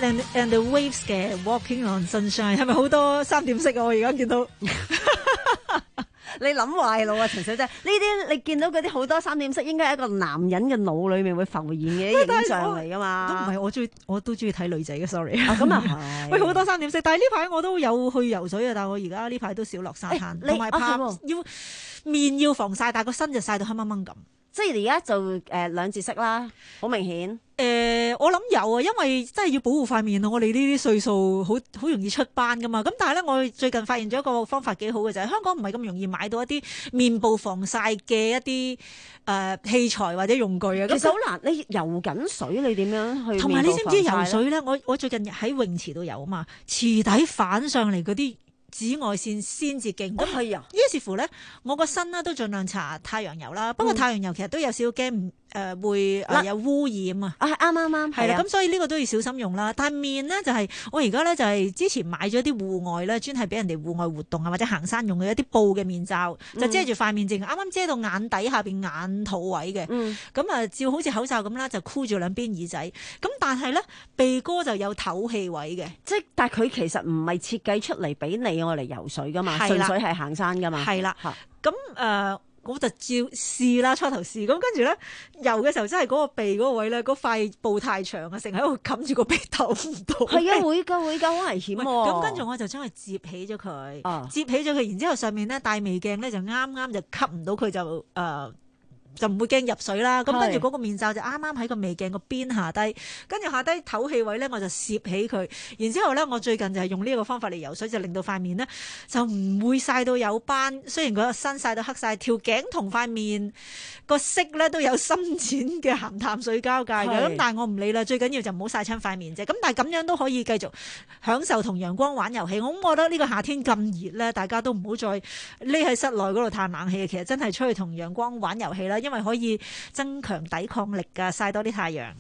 and and the Waves 嘅 Walking on Sunshine 係咪好多三點式啊？我而家見到。 你諗壞路啊，陳小姐！呢啲你見到嗰啲好多三點式，應該係一個男人嘅腦裏面會浮現嘅影像嚟噶嘛？ 都唔係，我中意，我都中意睇女仔嘅。Sorry。 咁啊係。 喂，好多三點式，但係呢排我都有去游水啊，但係我而家呢排都少落沙灘，同埋怕要面要防曬，但係個身就曬到黑掹掹咁。 即係而家就誒兩字式啦，好明顯。 誒、呃，我諗有啊，因為真係要保護塊面啊！我哋呢啲歲數好好容易出斑噶嘛。咁但係咧，我最近發現咗一個方法幾好嘅就係、是、香港唔係咁容易買到一啲面部防曬嘅一啲誒、呃、器材或者用具啊。 其實好難，你游緊水，你點樣去？同埋你知唔知游水咧？我我最近喺泳池度游啊嘛，池底反上嚟嗰啲紫外線先至勁，咁係啊。 於是乎咧，我個身咧都盡量搽太陽油啦。不過太陽油其實都有少少驚誒會誒有污染啊。 啊，啱啱啱， 係啦。咁所以呢個都要小心用啦。但係面咧就係、是、我而家咧就係、是、之前買咗啲戶外咧，專係俾人哋戶外活動啊或者行山用嘅一啲布嘅面罩，嗯、就遮住塊面，淨啱啱遮到眼底下邊眼肚位嘅。咁啊、嗯，照好似口罩咁啦，就箍住兩邊耳仔。咁但係咧鼻哥就有透氣位嘅， 即係但係佢其實唔係設計出嚟俾你我嚟游水噶嘛，純粹係行山噶嘛。 係啦，咁誒、呃、我就照試啦，初頭試，咁跟住咧游嘅時候真係嗰個鼻嗰個位咧，嗰塊布太長啊，成日喺度冚住個鼻頭唔到。 係啊，會㗎會㗎，好危險喎。 咁跟住我就將佢摺起咗佢，摺起咗佢，然之後上面咧帶微鏡咧就啱啱就吸唔到佢就誒。呃就唔會驚入水啦，咁跟住嗰個面罩就啱啱喺個眉鏡個邊下低，跟住下低透氣位咧我就攝起佢，然之後咧我最近就係用呢個方法嚟游水，就令到塊面咧就唔會曬到有斑，雖然個身曬到黑晒，條頸同塊面個色咧都有深淺嘅鹹淡水交界嘅，咁但係我唔理啦，最緊要就唔好曬親塊面啫。咁但係咁樣都可以繼續享受同陽光玩遊戲。我覺得呢個夏天咁熱咧，大家都唔好再匿喺室內嗰度嘆冷氣，其實真係出去同陽光玩遊戲啦。因為可以增強抵抗力㗎，曬多啲太陽。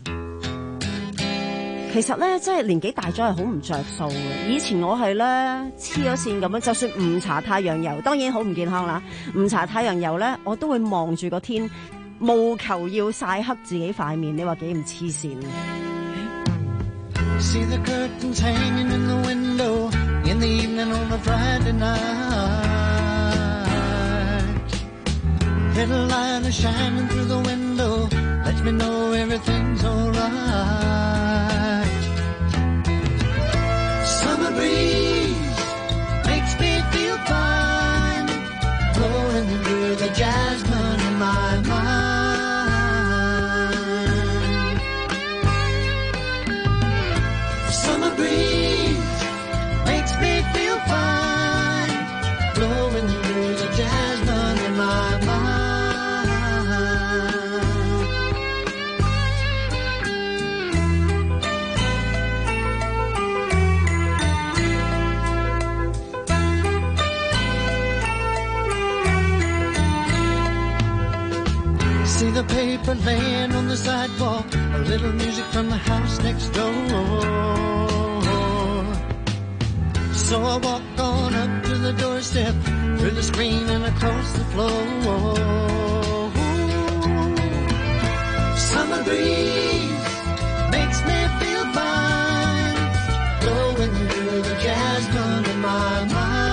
其實咧，即係年紀大咗係好唔着數嘅。以前我係咧黐咗線咁樣，就算唔搽太陽油，當然好唔健康啦。唔搽太陽油咧，我都會望住個天，務求要曬黑自己塊面。你話幾唔黐線？See the curtains hanging in the window in the evening on a Friday night. Little light is shining through the window, lets me know everything's alright. Summer breeze makes me feel fine, blowing through the jasmine in my mind. Summer breeze makes me feel fine, blowing through the jasmine in my mind.See the paper laying on the sidewalk, a little music from the house next door. So I walk on up to the doorstep, through the screen and across the floor. Summer breeze makes me feel fine, blowing through the jasmine in my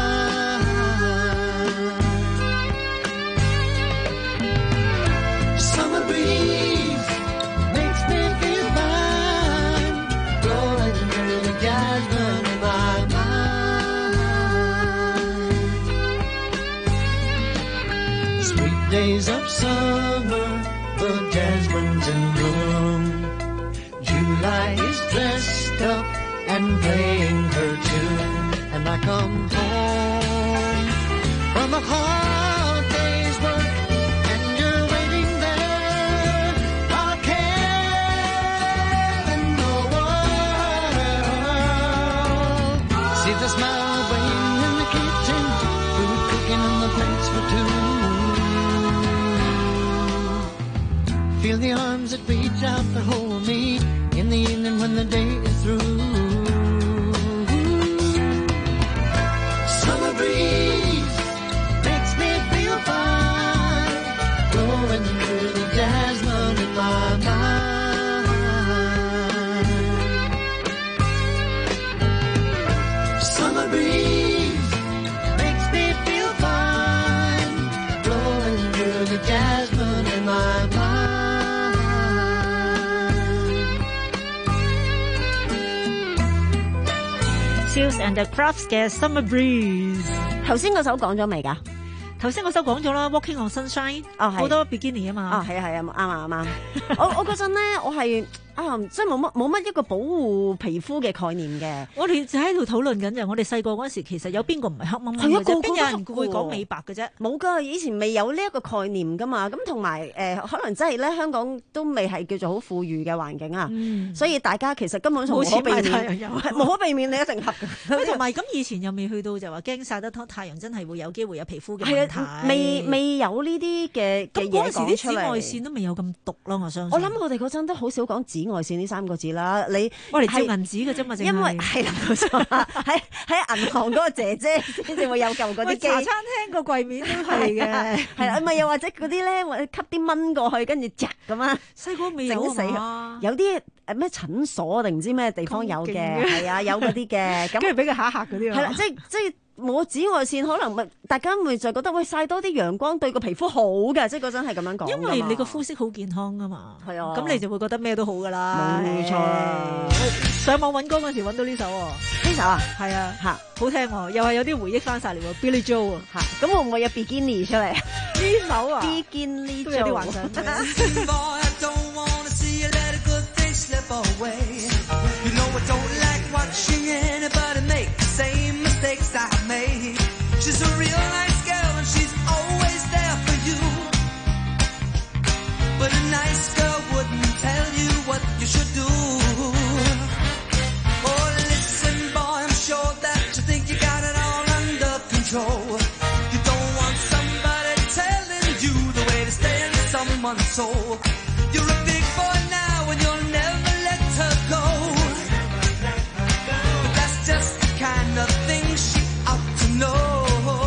mind.Summer breeze makes me feel fine, blowing through the jasmine in my mind. Sweet days of summer, the jasmine's in bloom. July is dressed up and playing her tune, and I come home from a hard day's work.The smile waiting in the kitchen, food cooking on the plates for two. Feel the arms that reach out to hold me in the evening when the day is through. Summer breeze makes me feel fine, blowing through the jasmine in my mind. Seals and the Crafts 嘅 Summer Breeze。 頭先嗰首講咗未㗎？ 頭先嗰首講咗啦 ，Walking on Sunshine， 哦， 好多 bikini 啊嘛。 啊，係啊係啊，啱啊啱啊。我我嗰陣咧，我係。啊，即係冇乜冇乜一個保護皮膚嘅概念嘅。 我哋就喺度討論緊就，我哋細個嗰陣時其實有邊個唔係黑掹掹嘅啫？邊有人會講美白嘅啫？ 冇㗎，以前未有呢一個概念㗎嘛。咁同埋誒，可能真係咧，香港都未係叫做好富裕嘅環境啊。嗯、所以大家其實根本上無可避免，無可避免你一定黑嘅。 同埋咁以前又未去到就話驚曬得太陽，真係會有機會有皮膚嘅問題。 係未未有呢啲嘅嘅嘢講出嚟。嗰陣時啲紫外線都未有咁毒咯，我相信。 我諗我哋嗰陣都好少講紫外線呢三個字啦，你我哋照銀紙嘅啫嘛， 因為係啦冇錯，喺喺銀行嗰個姐姐先至會有嚿嗰啲機。 茶餐廳個櫃面都係嘅， 係啦，咪又或者嗰啲咧，或者吸啲蚊過去，跟住扎咁啊， 細個未有死啊， 有啲誒咩診所定唔知咩地方有嘅，係啊，有嗰啲嘅，咁跟住俾佢嚇嚇嗰啲啊， 係啦，即係即係。冇紫外線，可能咪大家咪就覺得喂曬多啲陽光對個皮膚好嘅，即係嗰陣係咁樣講。 因為你個膚色好健康噶嘛， 係啊， 咁你就會覺得咩都好噶啦。 冇錯， 上網揾歌嗰時揾到呢首喎， 呢首啊， 係啊， 嚇好聽喎，又係有啲回憶翻晒嚟喎 ，Billy Joel 啊， 嚇，咁會唔會有 Bikini 出嚟？ 呢首啊 ，Bikini 都有啲幻想。 Mistakes I made. She's a real nice girl and she's always there for you. But a nice girl wouldn't tell you what you should do. Oh, listen, boy, I'm sure that you think you got it all under control. You don't want somebody telling you the way to stay in someone's soul. You're a big boy now and you'll never let her go. But that's just the kind of thing she ought to know.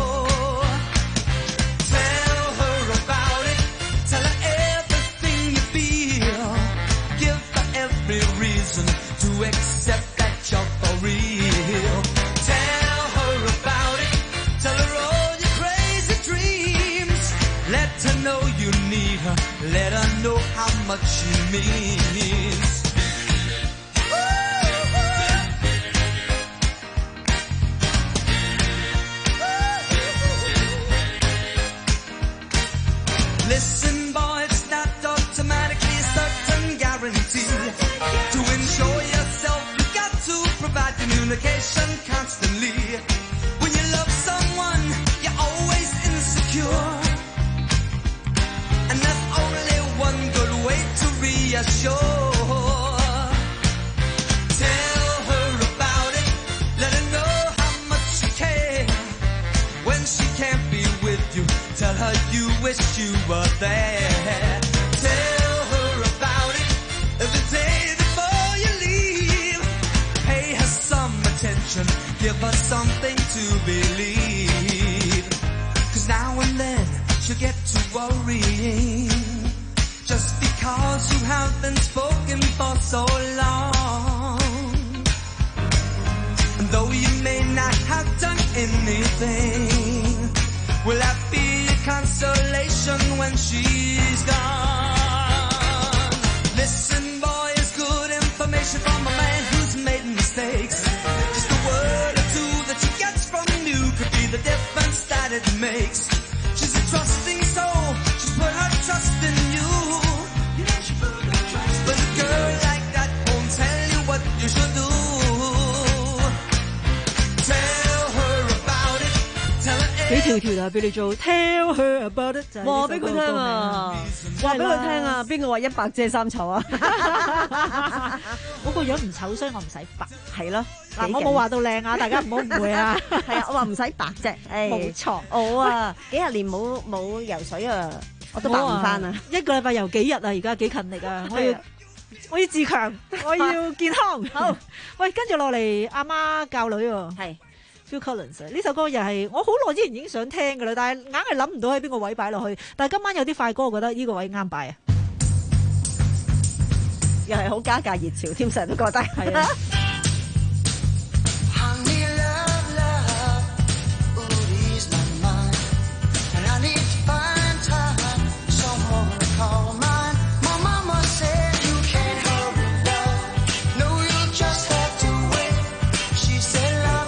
Tell her about it. Tell her everything you feel. Give her every reason to accept that you're for real. Tell her about it. Tell her all your crazy dreams. Let her know you need her. Let her know how much she means. Listen, boy, it's not automatically a certain guarantee. To ensure yourself, you got to provide communication constantly. When you love someone, you're always insecure. And there's only one good way to reassure. Tell her about it. Let her know how much you care. When she can't be with you, tell her you wish you were there. Tell her about it every day before you leave. Pay her some attention, give her something to believe. Cause now and then she'll get to worrying, just because you haven't spoken for so long. And though you may not have done anything, will that be a consolation when she's gone? Listen, boy, it's good information from a man who's made mistakes. Just a word or two that she gets from you could be the difference that it makes. She's a trusting soul, she's put her trust in you. But a girl like that won't tell you what you should do. Tell her about it, tell her 幾條條啊，俾你做 Tell her about it， 話俾佢聽啊，話俾佢聽啊，邊個話一白遮三醜啊？ 我個樣唔醜，所以我唔使白。 係咯， 嗱，我冇話到靚啊，大家唔好誤會啊。 係啊，我話唔使白啫， 冇錯。 我啊，幾廿年冇冇游水啊，我都白唔翻啊！ 一個禮拜游幾日啊？而家幾勤力啊！我要我要自強，我要健康。好，喂，跟住落嚟，阿媽教女喎。 係。 Phil Collins 呢首歌又係我好耐之前已經想聽㗎啦，但係硬係諗唔到喺邊個位擺落去。但係今晚有啲快歌，我覺得呢個位啱擺啊！ 又係好加價熱潮添，成日都覺得係啊！ She said love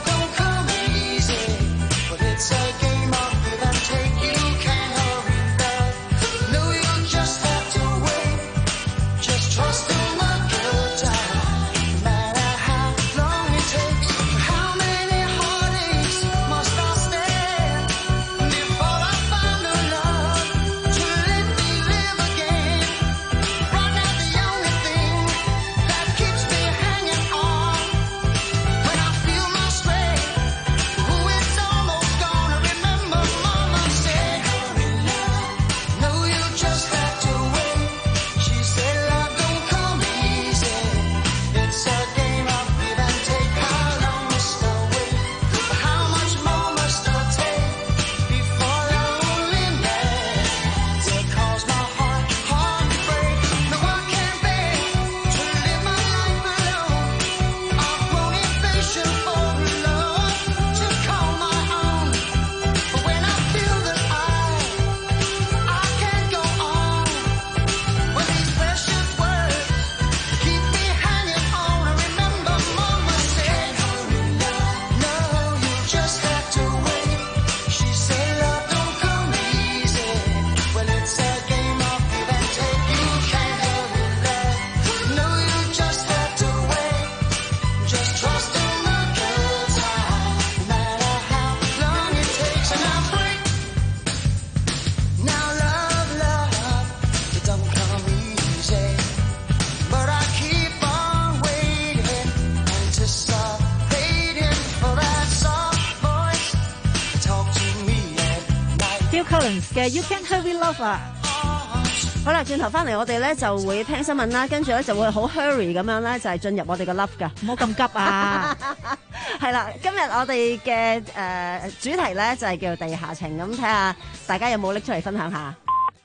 Lawrence 嘅 You Can't Hurry Love 啊。 好啦，轉頭翻嚟我哋咧就會聽新聞啦，跟住咧就會好 hurry 咁樣咧就係進入我哋嘅 love 噶， 唔好咁急啊！ 係啦，今日我哋嘅誒主題咧就係叫做地下情，咁睇下大家有冇拎出嚟分享下。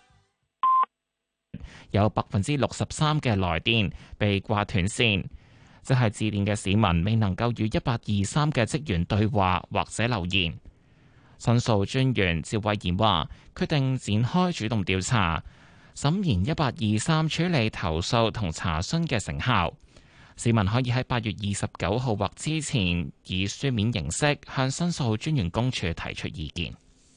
有百分之六十三嘅來電被掛斷線，即係致電嘅市民未能夠與一八二三嘅職員對話或者留言。申訴專員趙慧賢話：決定展開主動調查，審研一八二三處理投訴同查詢嘅成效。市民可以喺八月二十九號或之前以書面形式向申訴專員公署提出意見。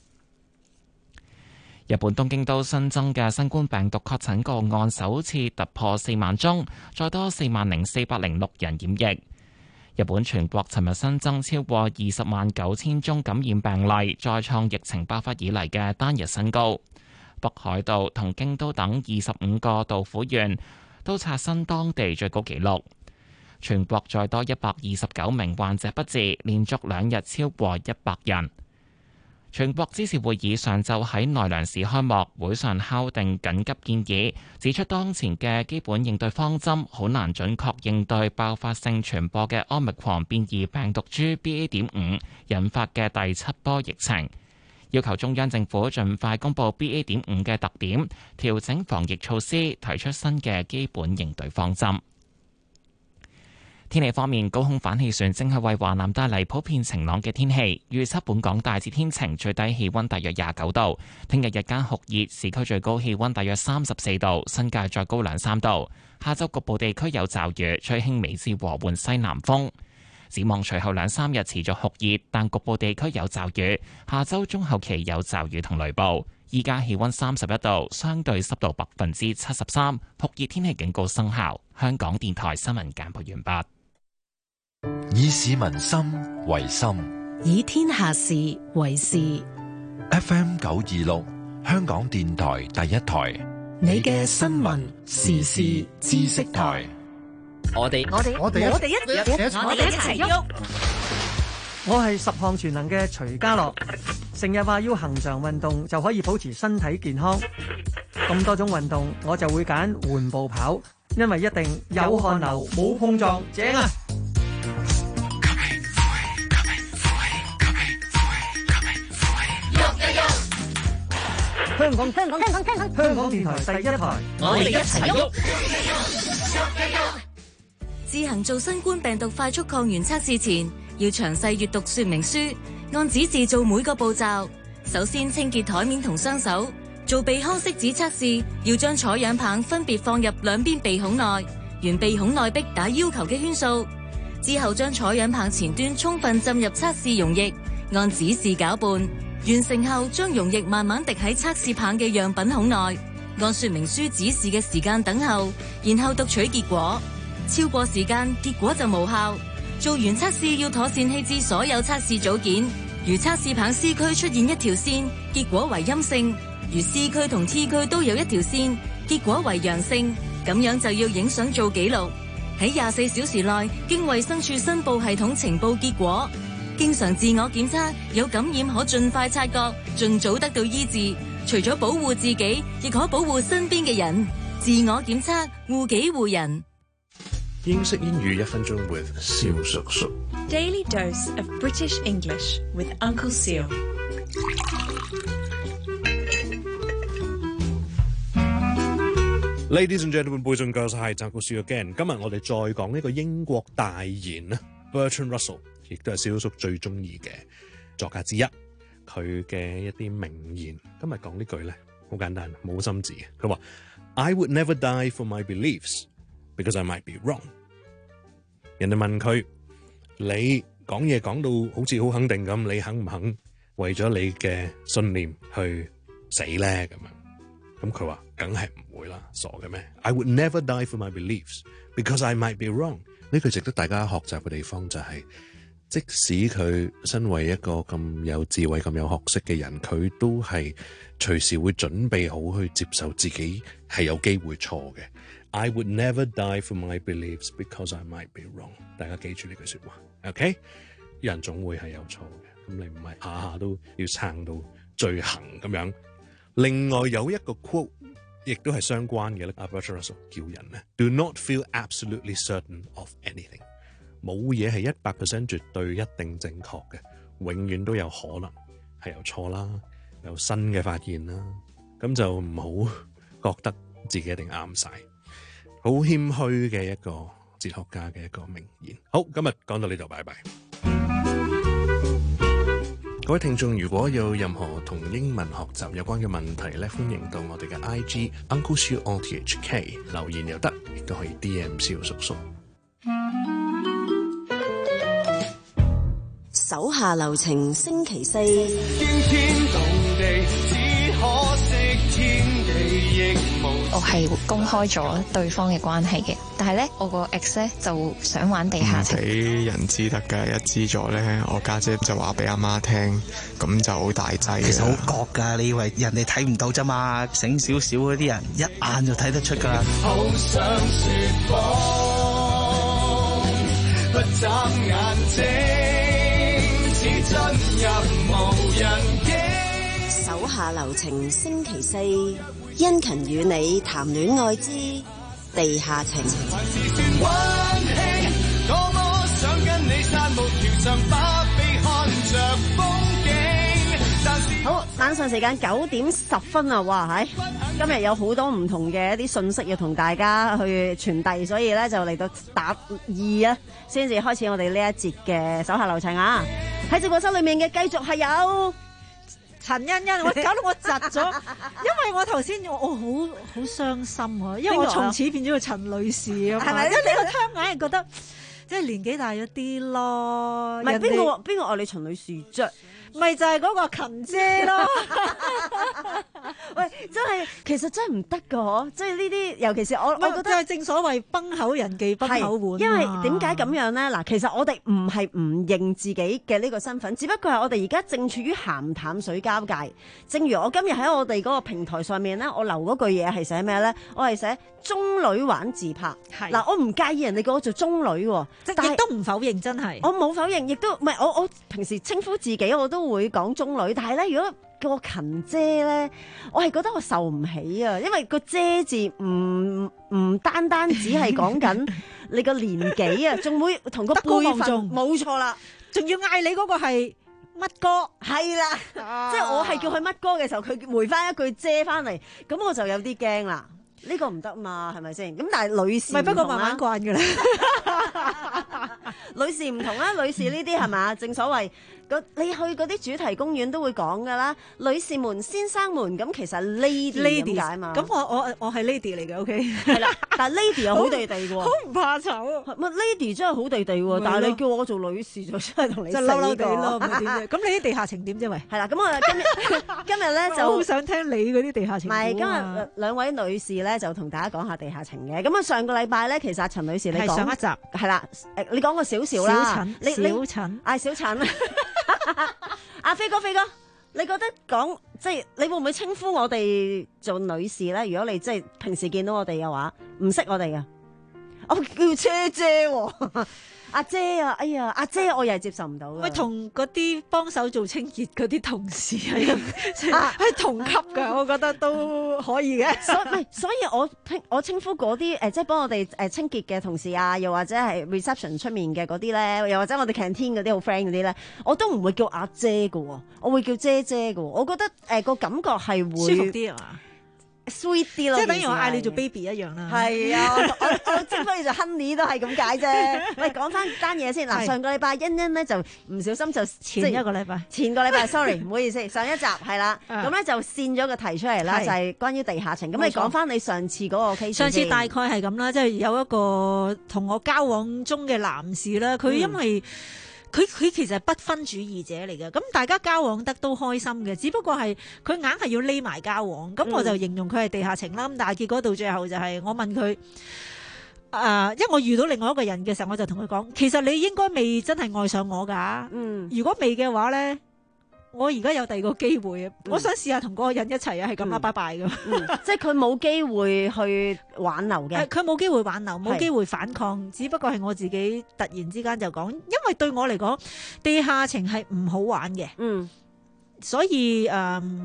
日本東京都新增嘅新冠病毒確診個案首次突破四萬宗，再多四萬零四百零六人染疫。日本全國尋日新增超過二十萬九千宗感染病例，再創疫情爆發以嚟嘅單日新高。北海道同京都等二十五個道府縣都刷新當地最高紀錄。全國再多一百二十九名患者不治，連續兩日超過一百人。全國知事會議上晝喺奈良市開幕，會上敲定緊急建議，指出當前嘅基本應對方針好難準確應對爆發性傳播嘅奧密克戎變異病毒株 B A 點五 引發嘅第七波疫情，要求中央政府盡快公布 B A 點五嘅特點，調整防疫措施，提出新嘅基本應對方針。天氣方面，高空反氣旋正係為華南帶嚟普遍晴朗嘅天氣。預測本港大致天晴，最低氣溫大約廿九度。聽日日間酷熱，市區最高氣溫大約三十四度，新界再高兩三度。下週局部地區有驟雨，吹輕微至和緩西南風。展望隨後兩三日持續酷熱，但局部地區有驟雨。下週中後期有驟雨同雷暴。依家氣溫三十一度，相對濕度百分之七十三，酷熱天氣警告生效。香港電台新聞簡報完畢。 以市民心為心， 以天下事為事。 F M 九二六，香港電台第一台， 你嘅新聞時事知識台。 我哋我哋我哋我哋一我哋一齊喐。 我係十項全能嘅徐家樂，成日話要恒常運動就可以保持身體健康。咁多種運動，我就會揀緩步跑，因為一定有汗流冇碰撞，正啊！香港香港香港香港香港電台第一台，我哋一齊喐。 自行做新冠病毒快速抗原測試前，要詳細閱讀說明書，按指示做每個步驟。首先清潔台面同雙手。做鼻腔拭子測試，要將採樣棒分別放入兩邊鼻孔內，沿鼻孔內壁打要求嘅圈數。之後將採樣棒前端充分浸入測試溶液，按指示攪拌。完成後，將溶液慢慢滴喺測試棒嘅樣品孔內，按說明書指示嘅時間等候，然後讀取結果。超過時間，結果就無效。做完測試要妥善棄置所有測試組件。如測試棒 C 區出現一條線，結果為陰性；如 C 區同 T 區都有一條線，結果為陽性。咁樣就要影相做記錄，喺廿四小時內經衛生署申報系統呈報結果。經常自我檢測，有感染可盡快察覺，盡早得到醫治。除咗保護自己，亦可保護身邊嘅人。自我檢測，護己護人。 英式英語一分鐘 with 蕭叔叔。 Daily dose of British English with Uncle Seal。 Ladies and gentlemen, boys and girls, hi, Uncle Seal again。今日我哋再講呢個英國大言啊 ，Bertrand Russell。亦都係蕭叔最中意嘅作家之一，佢嘅一啲名言。今日講呢句咧，好簡單，冇心字嘅。佢話 ：I would never die for my beliefs because I might be wrong。人哋問佢：你講嘢講到好似好肯定咁，你肯唔肯為咗你嘅信念去死咧？咁樣咁佢話：梗係唔會啦，傻嘅咩 ？I would never die for my beliefs because I might be wrong。呢句值得大家學習嘅地方就係、是。即使佢身為一個咁有智慧、咁有學識嘅人，佢都係隨時會準備好去接受自己係有機會錯嘅。I would never die for my beliefs because I might be wrong。大家記住呢句說話 ，OK？ 人總會係有錯嘅，咁你唔係下下都要撐到最行咁樣另外有一個 quote 亦都係相關嘅咧，阿 Bertrand Russell 叫人咧 ，Do not feel absolutely certain of anything。冇嘢係一百 percent 絕對一定正確嘅，永遠都有可能係有錯啦，有新嘅發現啦，咁就唔好覺得自己一定啱晒，好謙虛嘅一個哲學家嘅一個名言。好，今日講到呢度，拜拜。各位聽眾，如果有任何同英文學習有關嘅問題咧，歡迎到我哋嘅 I G Uncle Siu O T H K 留言又得，亦都可以 D M 蕭叔叔。 手下留情，星期四。 驚天動地，只可惜天地亦無。 我係公開咗對方嘅關係嘅，但係咧我個 ex 咧就想玩地下情。 唔俾人知得㗎，一知咗咧，我家姐就話俾阿媽聽，咁就好大劑嘅。 其實好覺㗎，你以為人哋睇唔到啫嘛？醒少少嗰啲人一眼就睇得出㗎啦。 好想説謊，不眨眼睛，似進入無人境。 手下留情，星期四，殷勤與你談戀愛之地下情。 還是算溫馨，多麼想跟你散步橋上，把臂看着風景。但是好，晚上時間九點十分啊！哇，係今日有好多唔同嘅一啲信息要同大家去傳遞，所以咧就嚟到答二啊，先至開始我哋呢一節嘅手下留情啊！喺直播室裏面嘅繼續係有陳欣欣，我搞到我窒咗，因為我頭先我我好好傷心啊，因為我從此變咗個陳女士啊嘛，係咪？因為你個聽硬係覺得即係年紀大咗啲咯。 唔係邊個邊個愛你陳女士啫？ 咪就係嗰個琴姐咯。 喂，真係其實真係唔得噶嗬，即係呢啲，尤其是我，我覺得係正所謂崩口人忌崩口碗。 因為點解咁樣咧？嗱，其實我哋唔係唔認自己嘅呢個身份，只不過係我哋而家正處於鹹淡水交界。正如我今日喺我哋嗰個平台上面咧，我留嗰句嘢係寫咩咧？我係寫中女玩自拍。嗱，我唔介意人哋叫我做中女喎， 即係亦都唔否認，真係我冇否認，亦都唔係我我平時稱呼自己我都會講中女，但係咧如果叫我勤姐咧，我係覺得我受唔起啊，因為個姐字唔唔單單只係講緊你個年紀啊，仲會同個輩分，冇錯啦， 仲要嗌你嗰個係乜哥， 係啦，啊、即係我係叫佢乜哥嘅時候，佢回翻一句姐翻嚟，咁我就有啲驚啦。呢個唔得嘛，係咪先？咁但係女士唔同啦， 不過慢慢慣㗎啦。 女士唔同啦，女士呢啲係嘛？正所謂，你去嗰啲主題公園都會講㗎啦。女士們、先生們，咁其實 lady 點解嘛？ 咁我我我係 lady 嚟嘅 ，OK。 係啦，但係 lady 又好地地喎， 好唔怕醜。 乜 lady 真係好地地喎，但係你叫我做女士就真係同你就嬲嬲地咯，唔係點啫？咁你啲地下情點啫？喂， 係啦，咁我今日今日咧就好想聽你嗰啲地下情。 唔係，今日兩位女士咧就同大家講下地下情嘅。咁啊，上個禮拜咧，其實陳女士你講上一集係啦，誒你講過少少啦， 小陳，小陳， 嗌小陳。阿飛哥，飛哥，你覺得講即係你會唔會稱呼我哋做女士咧？如果你即係平時見到我哋嘅話，唔識我哋嘅，我叫車姐喎。阿姐啊，哎呀，阿姐我又係接受唔到嘅。 喂，同嗰啲幫手做清潔嗰啲同事係係同級㗎，我覺得都可以嘅。 所唔係，所以我我稱呼嗰啲誒，即係幫我哋誒清潔嘅同事啊，又或者係 reception 出面嘅嗰啲咧，又或者我哋 canteen 嗰啲好 friend 嗰啲咧，我都唔會叫阿姐㗎喎，我會叫姐姐㗎喎。我覺得誒個、呃、感覺係會舒服啲啊嘛。 sweet 啲咯， 即係等於我嗌你做 baby 一樣啦。 係啊，我我稱呼你做 honey 都係咁解啫。喂，講翻單嘢先嗱，上個禮拜欣欣咧就唔小心就前一個禮拜， 前個禮拜 sorry 唔好意思，上一集係啦，咁咧就線咗個題出嚟啦，就係關於地下情。咁你講翻你上次嗰個 case。 上次大概係咁啦，即係有一個同我交往中嘅男士啦，佢因為。佢佢其實係不分主義者嚟嘅，咁大家交往得都開心嘅，只不過係佢硬係要匿埋交往，咁、嗯、我就形容佢係地下情啦。咁但係結果到最後就係我問佢，誒、呃，因為我遇到另外一個人嘅時候，我就同佢講，其實你應該未真係愛上我㗎。嗯，如果未嘅話咧。我而家有第二個機會啊！嗯、我想試下同嗰個人一齊啊，係咁啦，拜拜㗎。 即係佢冇機會去挽留嘅， 佢冇機會挽留，冇機會反抗，只不過係我自己突然之間就講，因為對我嚟講，地下情係唔好玩嘅。嗯，所以誒、呃，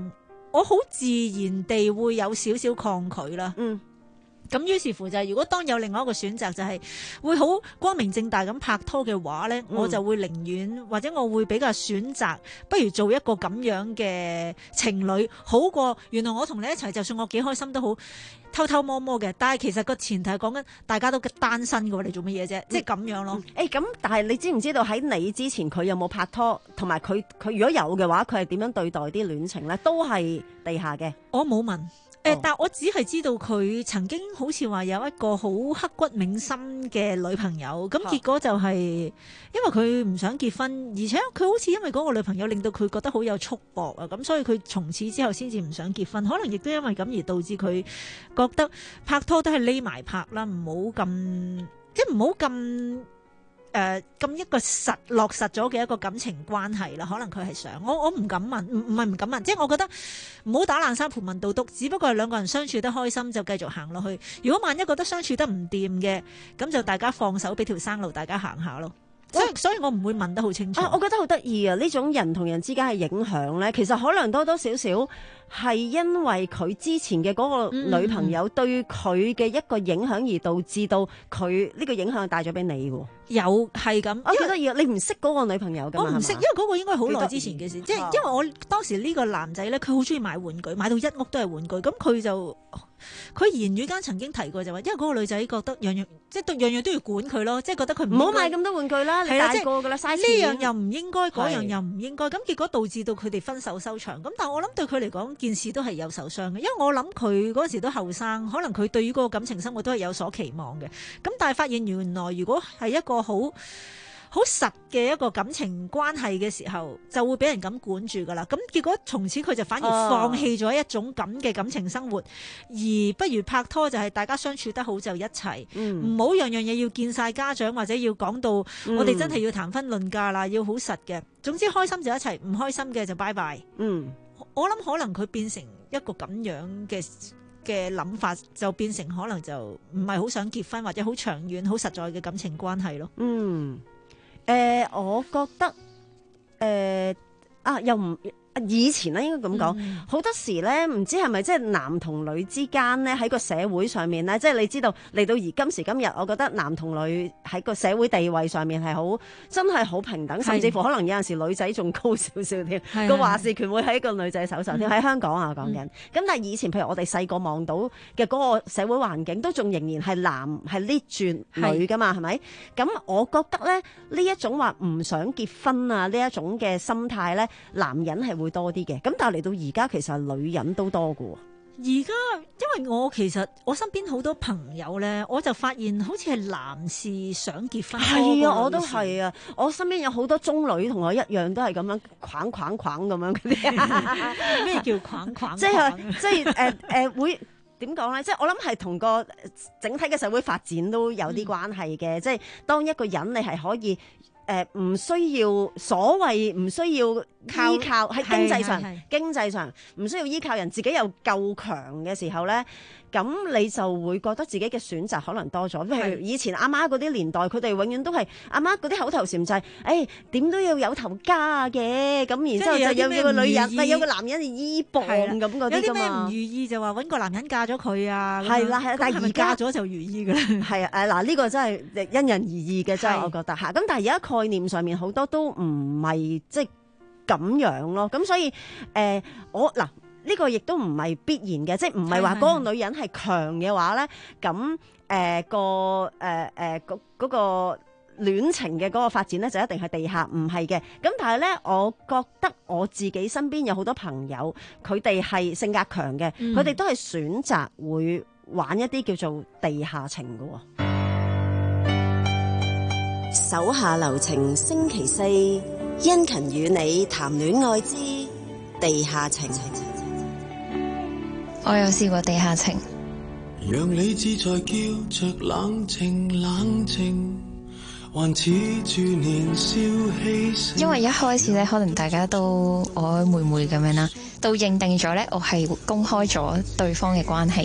我好自然地會有少少抗拒啦。 嗯。 咁於是乎就係，如果當有另外一個選擇就係會好光明正大咁拍拖嘅話呢、嗯、我就會寧願或者我會比較選擇，不如做一個咁樣嘅情侶，好過原來我同你一齊，就算我幾開心都好，偷偷摸摸嘅。但係其實個前提係講緊大家都單身嘅喎，你做乜嘢啫？即係咁樣咯。 誒咁、嗯欸，但係你知唔知道喺你之前佢有冇拍拖，同埋佢佢如果有嘅話，佢係點樣對待啲戀情呢？都係地下嘅。 我冇問。誒、呃，但我只係知道佢曾經好似話有一個好刻骨銘心嘅女朋友，咁結果就係因為佢唔想結婚，而且佢好似因為嗰個女朋友令到佢覺得好有束縛啊，咁所以佢從此之後先至唔想結婚，可能亦都因為咁而導致佢覺得拍拖都係匿埋拍啦，唔好咁即係唔好咁。誒咁、呃、一個實落實咗嘅一個感情關係啦，可能佢係想我我唔敢問，唔唔係唔敢問，即係我覺得唔好打爛沙盤問到篤，只不過係兩個人相處得開心就繼續行落去。如果萬一覺得相處得唔掂嘅，咁就大家放手俾條生路，大家行下咯。所以所以我唔會問得好清楚。 啊，我覺得好得意啊！呢種人同人之間嘅影響咧，其實可能多多少少係因為佢之前嘅嗰個女朋友對佢嘅一個影響，而導致到佢呢個影響帶咗俾你喎。 有係咁， 我覺得要你唔識嗰個女朋友㗎嘛？ 我唔識，因為嗰個應該好耐之前嘅事。即係因為我當時呢個男仔咧，佢好中意買玩具，買到一屋都係玩具。咁佢就佢言語間曾經提過就話，因為嗰個女仔覺得樣樣即係對樣樣都要管佢咯，即係覺得佢唔好買咁多玩具啦，你大個㗎啦，嘥錢。 呢樣又唔應該，嗰樣又唔應該，咁結果導致到佢哋分手收場。咁但係我諗對佢嚟講，件事都係有受傷嘅，因為我諗佢嗰時都後生，可能佢對於嗰個感情生活都係有所期望嘅。咁但係發現原來如果係一個好好實嘅一個感情關係嘅時候，就會俾人咁管住噶啦。咁結果從此佢就反而放棄咗一種咁嘅感情生活，哦、而不如拍拖就係大家相處得好就一齊，唔好、嗯、樣樣嘢要見晒家長或者要講到我哋真係要談婚論嫁啦，要好實嘅。總之開心就一齊，唔開心嘅就拜拜。嗯，我諗可能佢變成一個咁樣嘅嘅諗法，就變成可能就唔係好想結婚或者好長遠、好實在嘅感情關係咯。 嗯。誒、呃，我覺得誒、呃、啊，又唔以前咧應該咁講，好、嗯、多時咧唔知係咪即係男同女之間咧喺個社會上面咧，即係你知道嚟到而今時今日，我覺得男同女喺個社會地位上面係好真係好平等，甚至乎可能有陣時女仔仲高少少添，個話事權會喺個女仔手上添。喺、嗯、香港啊講緊，咁、嗯、但係以前譬如我哋細個望到嘅嗰個社會環境，都仲仍然係男係 lead 住女噶嘛，係咪？咁我覺得咧呢一種話唔想結婚啊呢一種嘅心態咧，男人係會多啲嘅，咁但係嚟到而家其實係女人都多㗎。 而家因為我其實我身邊好多朋友咧，我就發現好似係男士想結婚。 係啊，我都係啊，我身邊有好多中女同我一樣，都係咁樣框框框咁樣嗰啲。 咩叫框框？ 即係即係誒誒會點講咧？即係我諗係同個整體嘅社會發展都有啲關係嘅。嗯、即係當一個人你係可以。誒唔、呃、需要所謂唔需要依靠喺經濟上，經濟上唔需要依靠人，自己又夠強嘅時候咧，咁你就會覺得自己嘅選擇可能多咗。譬如以前阿媽嗰啲年代，佢哋永遠都係阿媽嗰啲口頭禪就係、是，誒點都要有頭家嘅，咁然之後就有有個女人，咪有個男人依傍咁嗰啲㗎嘛。有啲咩唔如意就話揾個男人嫁咗佢啊。 係啦係啦，但係而家嫁咗就如意㗎啦。 係啊誒嗱，呢個真係因人而異嘅，真係我覺得嚇。咁但係而家概念上面好多都唔係即係咁樣咯。咁所以誒、呃、我嗱。呢個亦都唔係必然嘅，即係唔係話嗰個女人係強嘅話咧，咁誒、呃、個誒誒嗰嗰個戀情嘅嗰個發展咧就一定係地下，唔係嘅。咁但係咧，我覺得我自己身邊有好多朋友，佢哋係性格強嘅，佢哋、嗯、都係選擇會玩一啲叫做地下情嘅。 手下留情，星期四殷勤與你談戀愛之地下情。 我有試過地下情， 讓理智在叫着冷靜冷靜，還似住年少氣盛。 因為一開始咧，可能大家都曖曖昧昧咁樣啦，到認定咗咧，我係公開咗對方嘅關係嘅。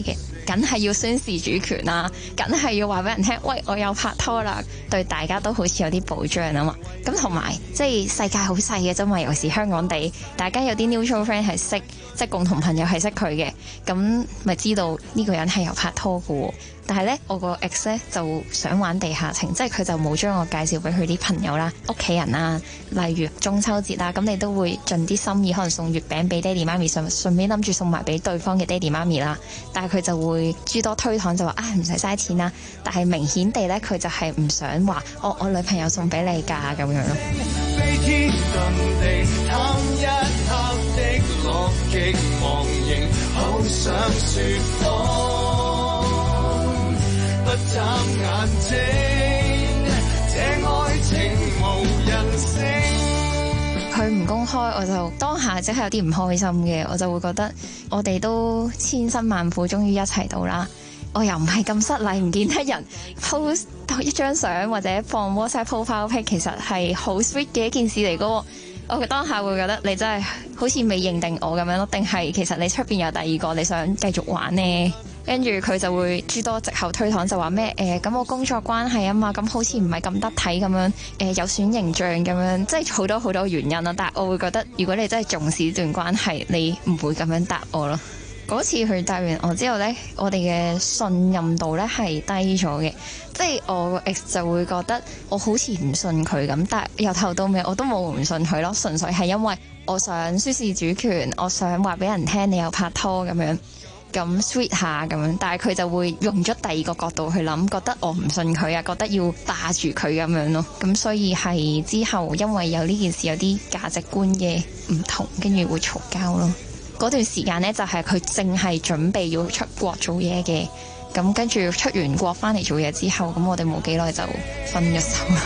梗係要宣示主權啦，梗係要話俾人聽，喂，我有拍拖啦，對大家都好似有啲保障啊嘛。咁同埋即係世界好細嘅啫嘛，尤其是香港地，大家有啲 mutual friend 係識，即係共同朋友係識佢嘅，咁咪知道呢個人係有拍拖嘅喎。但係咧，我個 ex 咧就想玩地下情，即係佢就冇將我介紹俾佢啲朋友啦、屋企人啦。例如中秋節啦，咁你都會盡啲心意，可能送月餅俾爹哋媽咪，順順便諗住送埋俾對方嘅爹哋媽咪啦。但係佢就會諸多推搪，就話啊唔使嘥錢啦。但係明顯地咧，佢就係唔想話我我女朋友送俾你㗎咁樣咯。飛天遁地貪一刻的樂極忘形，好想説謊。不眨眼睛，這愛情無人性。佢唔公開，我就當下即係有啲唔開心嘅，我就會覺得我哋都千辛萬苦，終於一齊到啦。我又唔係咁失禮，唔見得人 post 一張相或者放 WhatsApp profile pic，其實係好 sweet 嘅一件事嚟㗎。我當下會覺得你真係好似未認定我咁樣咯，定係其實你出邊有第二個，你想繼續玩呢？跟住佢就會諸多藉口推搪，就話咩誒咁我工作關係啊嘛，咁好似唔係咁得體咁樣，誒、呃、有損形象咁樣，即係好多好多原因啦。但係我會覺得，如果你真係重視段關係，你唔會咁樣答我咯。嗰次佢答完我之後呢，我哋嘅信任度呢係低咗嘅，即係我個 ex 就會覺得我好似唔信佢咁，但係由頭到尾我都冇唔信佢咯，純粹係因為我想宣示主權，我想話俾人聽你有拍拖咁樣。咁 sweet 下咁樣，但係佢就會用咗第二個角度去諗，覺得我唔信佢啊，覺得要霸住佢咁樣咯。咁所以係之後因為有呢件事有啲價值觀嘅唔同，跟住會嘈交咯。嗰段時間呢，就係佢淨係準備要出國做嘢嘅，咁跟住出完國翻嚟做嘢之後，咁我哋冇幾耐就分咗手啦。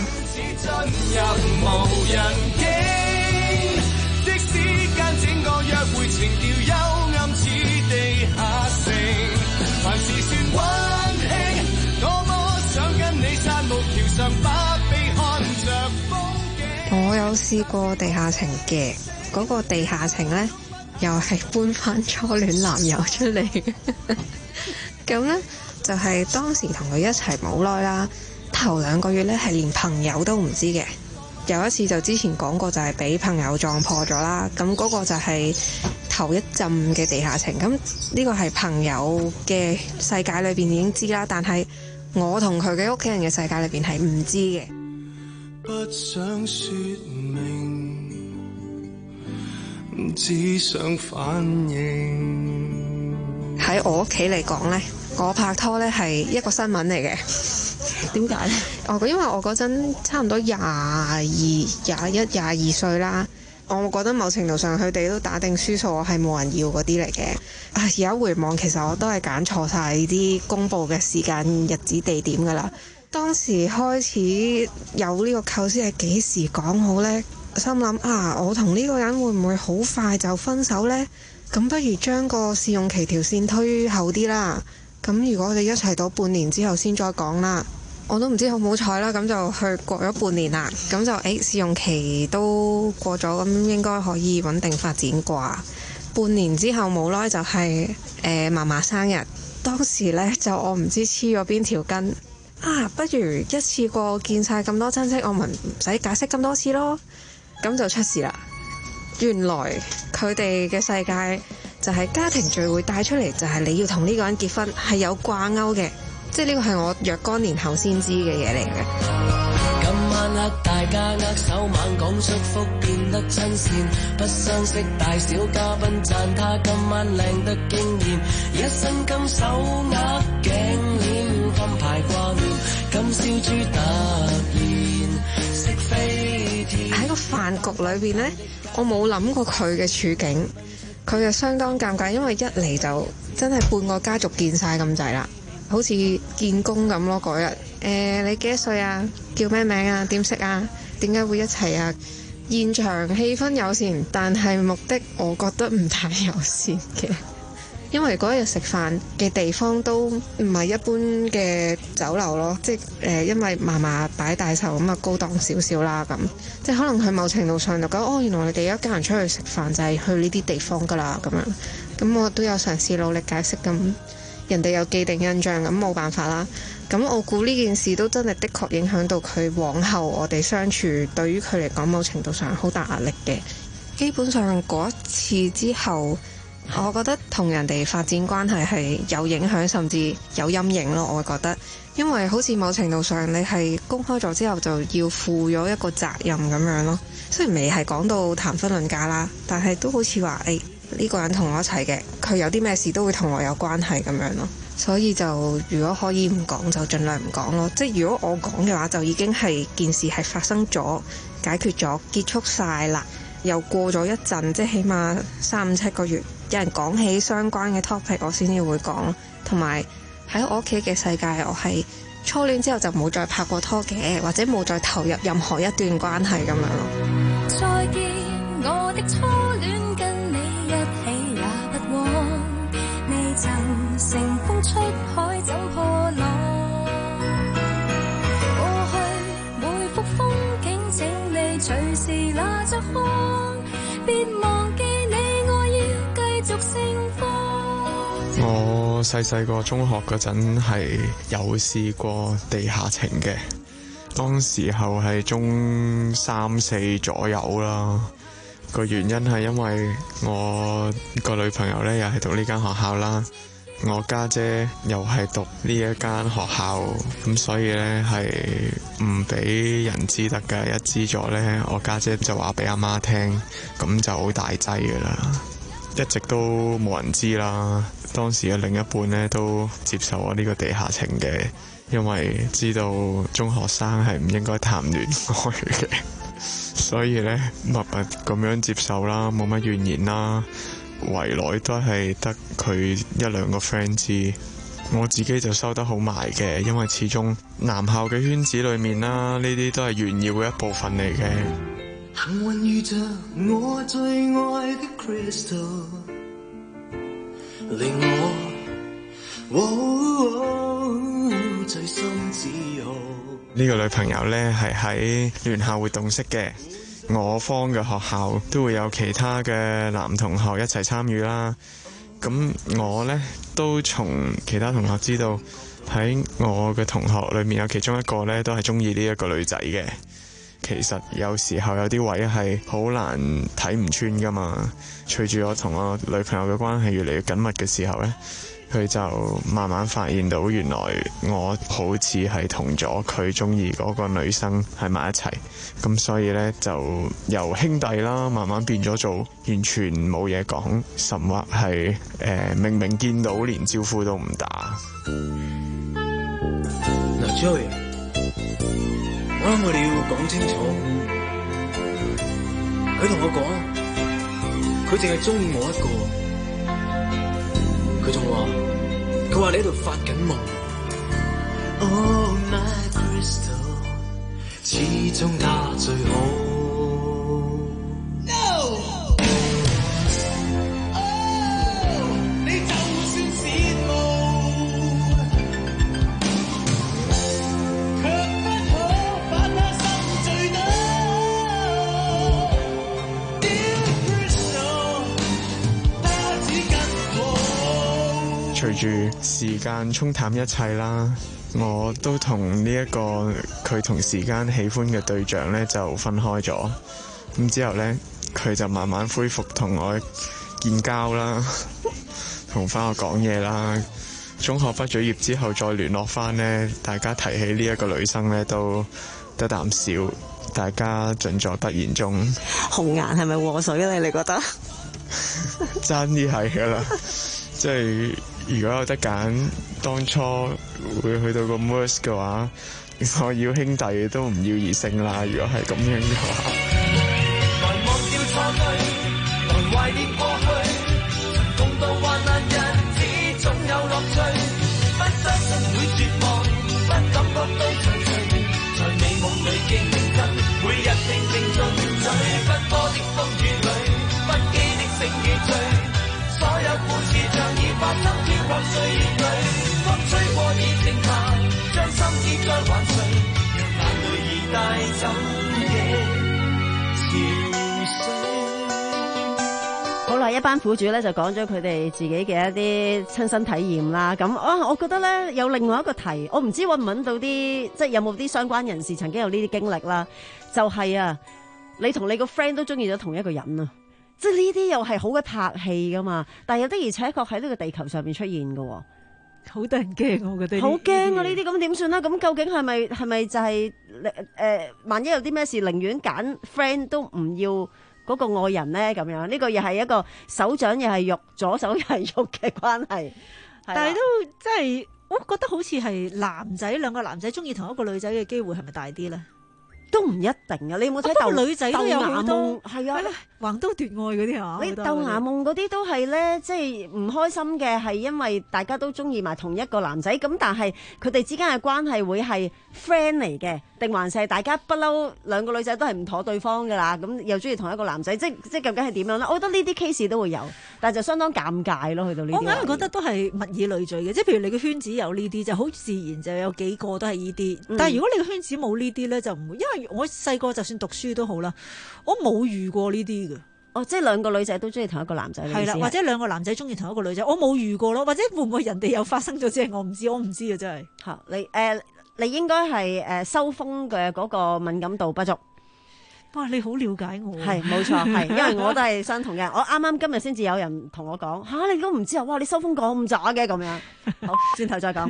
我有試過地下情嘅，嗰、嗰個地下情呢，又係搬翻初戀男友出嚟嘅。咁呢，就係、係、當時同佢一齊冇耐啦，頭兩個月呢，係連朋友都唔知嘅。有一次就之前講過，就係俾朋友撞破咗啦。咁嗰個就係頭一陣嘅地下情。咁呢個係朋友嘅世界裏邊已經知啦，但係我同佢嘅屋企人嘅世界裏邊係唔知嘅。不想說明，只想反應。喺我屋企嚟講呢，我拍拖呢係一個新聞嚟嘅。點解咧？哦，因為我嗰陣差唔多廿二、廿一、廿二歲啦，我覺得某程度上佢哋都打定輸數，我係冇人要嗰啲嚟嘅。啊，而家回望，其實我都係揀錯晒啲公佈嘅時間、日子、地點噶啦。當時開始有呢個構思係幾時講好呢？心諗啊，我同呢個人會唔會好快就分手呢？咁不如將個試用期條線推後啲啦。咁如果我哋一齊到半年之後先再講啦。我都唔知好唔好彩啦，咁就去過咗半年啦，咁就誒試用期都過咗，咁應該可以穩定發展啩。半年之後冇耐就係誒嫲嫲生日，當時呢，就我唔知黐咗邊條筋啊，不如一次過見晒咁多親戚，我咪唔使解釋咁多次咯，咁就出事啦。原來佢哋嘅世界就係家庭聚會帶出嚟，就係你要同呢個人結婚係有掛鈎嘅。即係呢個係我若干年後先知嘅嘢嚟嘅。今晚黑大家握手猛講祝福，變得親善，不相識大小嘉賓讚他今晚靚得驚豔，一身金手握頸鏈金牌掛面，今宵豬突然識飛天。喺個飯局裏邊呢，我冇諗過佢嘅處境，佢就相當尷尬，因為一嚟就真係半個家族見晒咁滯啦。好似見工咁咯嗰日，誒、呃、你幾多歲啊？叫咩名啊？點識啊？點解會一齊啊？現場氣氛友善，但係目的我覺得唔太友善嘅，因為嗰日食飯嘅地方都唔係一般嘅酒樓咯，即係誒、呃、因為嫲嫲擺大壽咁啊，高檔少少啦咁，即係可能佢某程度上就覺得哦，原來你哋一家人出去食飯就係去呢啲地方㗎啦咁樣，咁我都有嘗試努力解釋咁。 人哋有既定印象，咁冇辦法啦。咁我估呢件事都真係的確影響到佢往後我哋相處，對於佢嚟講某程度上好大壓力嘅。基本上嗰一次之後，我覺得同人哋發展關係係有影響，甚至有陰影咯。我會覺得，因為好似某程度上你係公開咗之後就要負咗一個責任咁樣咯。雖然未係講到談婚論嫁啦，但係都好似話誒呢個人同我一齊嘅，佢有啲咩事都會同我有關係咁樣咯。所以就如果可以唔講就盡量唔講咯。即係如果我講嘅話，就已經係件事係發生咗、解決咗、結束晒啦。又過咗一陣，即係起碼三五七個月，有人講起相關嘅 topic， 我先至會講。同埋喺我屋企嘅世界，我係初戀之後就冇再拍過拖嘅，或者冇再投入任何一段關係咁樣咯。 再見我的初戀，跟你一起也不枉，未曾乘風出海走破浪。過去每幅風景，請你隨時拿着看，別忘記你，我要繼續盛放。 我細細個中學嗰陣係有試過地下情嘅，當時候係中三四左右啦。個原因係因為我個女朋友呢又係讀呢間學校啦，我家姐又係讀呢一間學校，咁所以呢係唔俾人知得嘅。一知咗呢，我家姐就話俾阿媽聽，咁就好大劑噶啦。一直都冇人知啦。當時嘅另一半呢都接受我呢個地下情嘅，因為知道中學生係唔應該談戀愛嘅，所以呢默默咁樣接受啦，冇乜怨言啦。圍內都係得佢一兩個 friend 知，我自己就收得好埋嘅，因為始終男校嘅圈子裏面啦，呢啲都係炫耀嘅一部分嚟嘅。 幸運遇着我最愛的 Crystal， 令我、哦、醉心自豪。 呢個女朋友呢係喺聯校活動識嘅，我方嘅學校都會有其他嘅男同學一齊參與啦。咁我呢都從其他同學知道，喺我嘅同學裏面有其中一個呢都係中意呢一個女仔嘅。其實有時候有啲位係好難睇唔穿噶嘛。隨住我同我女朋友嘅關係越嚟越緊密嘅時候呢，佢就慢慢發現到原來我好似係同咗佢中意嗰個女生喺埋一齊。咁所以呢，就由兄弟啦慢慢變咗做完全冇嘢講，甚或係誒、呃、明明見到連招呼都唔打。 嗱 Joey， 我諗我哋要講清楚，佢同我講，佢淨係中意我一個，佢仲話，佢話你喺度發緊夢。Oh my Crystal， 始終他最好。 隨住時間沖淡一切啦，我都同呢一個佢同時間喜歡嘅對象呢就分開咗。咁之後呢，佢就慢慢恢復同我建交啦，同翻我講嘢啦。中學畢咗業之後再聯絡翻呢，大家提起呢一個女生呢都得啖笑，大家盡在突然中。 紅顏係咪禍水咧？你覺得？ 真啲係噶啦，即係。如果有得揀，當初會去到個 worst 嘅話，我要兄弟都唔要異性啦。如果係咁樣嘅話， 來忘掉錯對，來懷念過去，共度患難日子總有樂趣。不相信會絕望，不感覺到長情，在美夢裏競爭，每日拼命進取。奔波的風雨裏，不羈的醒與醉。所有故事像已發生，飄泊歲月裏，風吹過已靜下，將心結再還誰？讓眼淚已帶走夜潮水。 好啦， 話一班苦主咧就講咗佢哋自己嘅一啲親身體驗啦。咁啊，我覺得咧有另外一個題，我唔知揾唔揾到啲，即係有冇啲相關人士曾經有呢啲經歷啦。就係、是、啊，你同你個 friend 都中意咗同一個人啊，即係呢啲又係好嘅拍戲噶嘛。但係有的而且確喺呢個地球上面出現噶。 好得人驚，我覺得好驚啊！呢啲咁點算啦？咁究竟係咪係咪就係、是、誒、呃？萬一有啲咩事，寧願揀 friend 都唔要嗰個愛人咧？咁樣呢、這個又係一個手掌又係肉，左手又係肉嘅關係。 但係都真係，我覺得好似係男仔兩個男仔中意同一個女仔嘅機會係咪大啲咧？ 都唔一定啊！你有冇睇鬥女仔都有好多係啊， 橫刀奪愛嗰啲啊！ 你鬥牙夢嗰啲都係咧，即係唔開心嘅，係因為大家都中意埋同一個男仔，咁但係佢哋之間嘅關係會係 friend 嚟嘅，定還是係大家不嬲兩個女仔都係唔妥對方噶啦？咁又中意同一個男仔，即即究竟係點樣咧？我覺得呢啲 case 都會有，但係就相當尷尬咯。去到呢啲， 我硬係覺得都係物以類聚嘅，即係譬如你嘅圈子有呢啲，就好自然就有幾個都係呢啲。嗯、但係如果你嘅圈子冇呢啲咧，就唔會，因為我細個就算讀書都好啦，我冇遇過呢啲嘅。 哦，即係兩個女仔都中意同一個男仔， 係啦，或者兩個男仔中意同一個女仔，我冇遇過咯。或者會唔會人哋有發生咗？即係我唔知，我唔知啊！真係嚇你誒、呃，你應該係誒收風嘅嗰個敏感度不足。 哇！你好了解我， 係冇錯，係因為我都係相同嘅。我啱啱今日先至有人同我講嚇、啊，你都唔知啊！哇！你收風咁渣嘅咁樣。好，轉頭再講。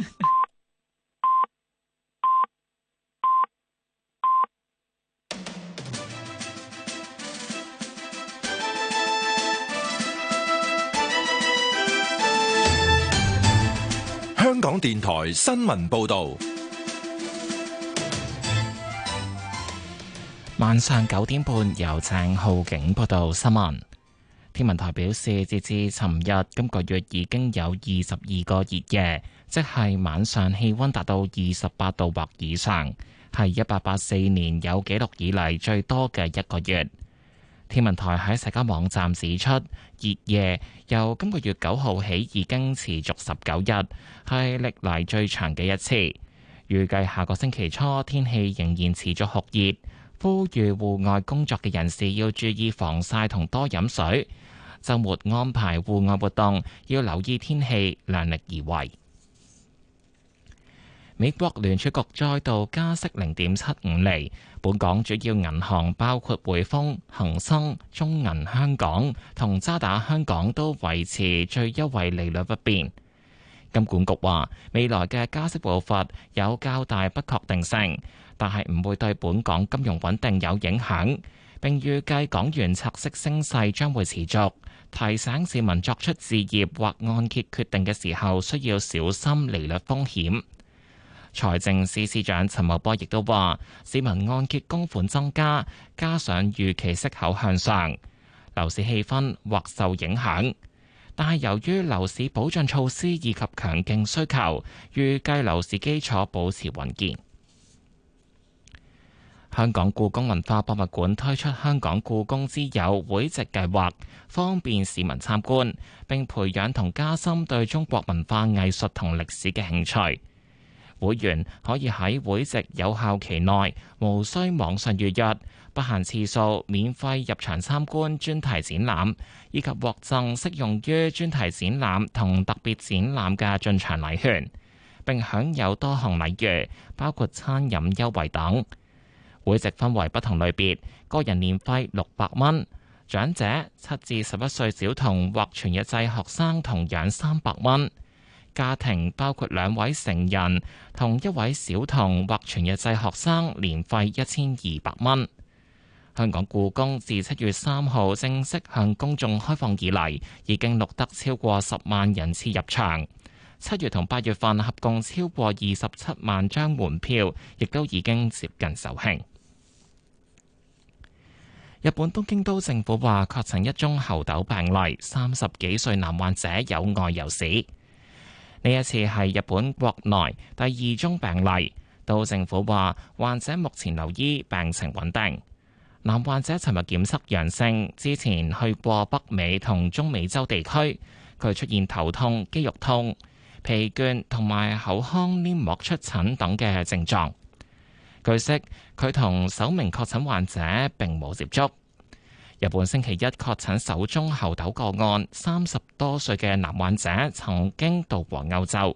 香港電台新聞報道， 晚上九點半由鄭浩景報道新聞。天文台表示，截至尋日，今個月已經有二十二個熱夜，即係晚上氣溫達到二十八度或以上，係一八八四年有紀錄以嚟最多嘅一個月。天文台喺社交網站指出，熱夜由今個月九號起已經持續十九日，係歷來最長嘅一次。預計下個星期初天氣仍然持續酷熱，呼籲戶外工作嘅人士要注意防曬同多飲水。週末安排戶外活動要留意天氣，量力而為。美國聯儲局再度加息零點七五厘，本港主要銀行包括匯豐、恒生、中銀香港同渣打香港都維持最優惠利率不變。金管局話，未來嘅加息步伐有較大不確定性，但係唔會對本港金融穩定有影響。並預計港元拆息升勢將會持續，提醒市民作出置業或按揭決定嘅時候需要小心利率風險。財政司司長陳茂波亦都話，市民按揭供款增加，加上預期息口向上，樓市氣氛或受影響。但係由於樓市保障措施以及強勁需求，預計樓市基礎保持穩健。香港故宮文化博物館推出香港故宮之友會籍計劃，方便市民參觀，並培養同加深對中國文化藝術同歷史嘅興趣。會員可以喺會籍有效期內，無需網上預約，不限次數，免費入場參觀專題展覽，以及獲贈適用於專題展覽同特別展覽嘅進場禮券，並享有多項禮遇，包括餐飲優惠等。會籍分為不同類別，個人年費六百蚊，長者七至十一歲小童或全日制學生同樣三百蚊。家庭包括兩位成人同一位小童或全日制學生，年費一千二百蚊。香港故宮自七月三號正式向公眾開放以嚟，已經錄得超過十萬人次入場。七月同八月份合共超過二十七萬張門票，亦都已經接近售罄。日本東京都政府話確診一宗猴痘病例，三十幾歲男患者有外遊史。呢一次係日本國內第二宗病例，都政府話患者目前留醫，病情穩定。男患者尋日檢測陽性，之前去過北美同中美洲地區。佢出現頭痛、肌肉痛、疲倦同埋口腔黏膜出疹等嘅症狀。據悉，佢同首名確診患者並冇接觸。 日本星期一確診首宗猴痘個案，三十多歲嘅男患者曾經到過歐洲。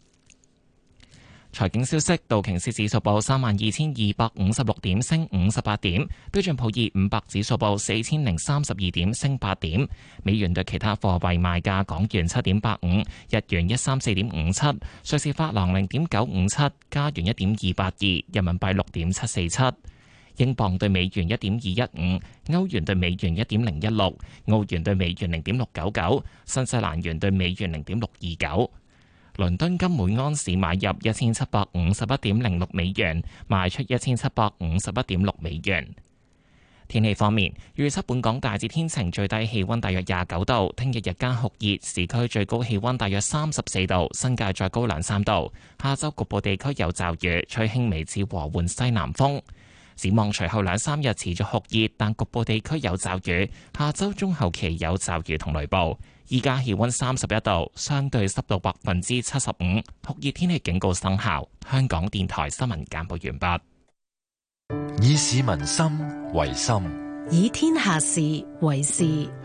財經消息，道瓊斯指數報三萬二千二百五十六點，升五十八點；標準普爾五百指數報四千零三十二點，升八點。美元對其他貨幣賣價：港元七點八五，日元一三四點五七，瑞士法郎零點九五七，加元一點二八二，人民幣六點七四七，英鎊對美元一點二一五，歐元對美元一點零一六，澳元對美元零點六九九，新西蘭元對美元零點六二九。倫敦金每安士買入一千七百五十一點零六美元，賣出一千七百五十一點六美元。天氣方面，預測本港大致天晴，最低氣溫大約廿九度。聽日日間酷熱，市區最高氣溫大約三十四度，新界再高兩三度。下週局部地區有驟雨，吹輕微至和緩西南風。展望隨後兩三日持續酷熱，但局部地區有驟雨。下週中後期有驟雨同雷暴。依家氣溫三十一度，相對濕度百分之七十五，酷熱天氣警告生效。香港電台新聞簡報完畢。 以市民心為心， 以天下事為事。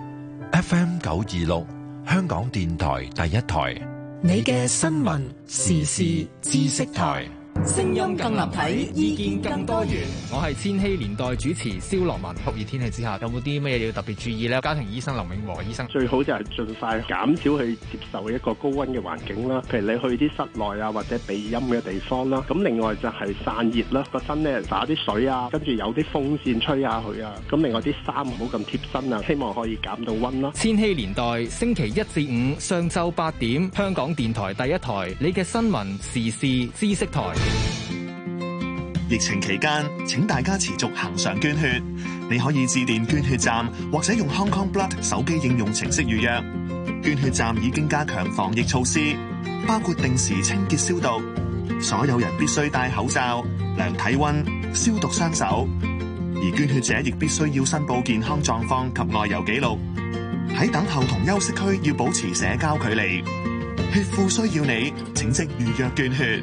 F M 九二六，香港電台第一台， 你嘅新聞時事知識台。 聲音更立體，意見更多元。 我係千禧年代主持蕭樂文。酷熱天氣之下，有冇啲乜嘢要特別注意呢？家庭醫生林永和醫生， 最好就係盡快減少去接受一個高溫嘅環境啦。譬如你去啲室內啊，或者避陰嘅地方啦。咁另外就係散熱啦，個身咧灑啲水啊，跟住有啲風扇吹下佢啊。咁另外啲衫唔好咁貼身啊，希望可以減到溫啦。 千禧年代星期一至五上晝八點，香港電台第一台，你嘅新聞時事知識台。 疫情期間，請大家持續行上捐血。你可以致電捐血站，或者用 Hong Kong Blood 手機應用程式預約。捐血站已經加強防疫措施，包括定時清潔消毒，所有人必須戴口罩、量體溫、消毒雙手。而捐血者亦必須要申報健康狀況及外遊記錄。喺等候同休息區要保持社交距離。血庫需要你，請即預約捐血。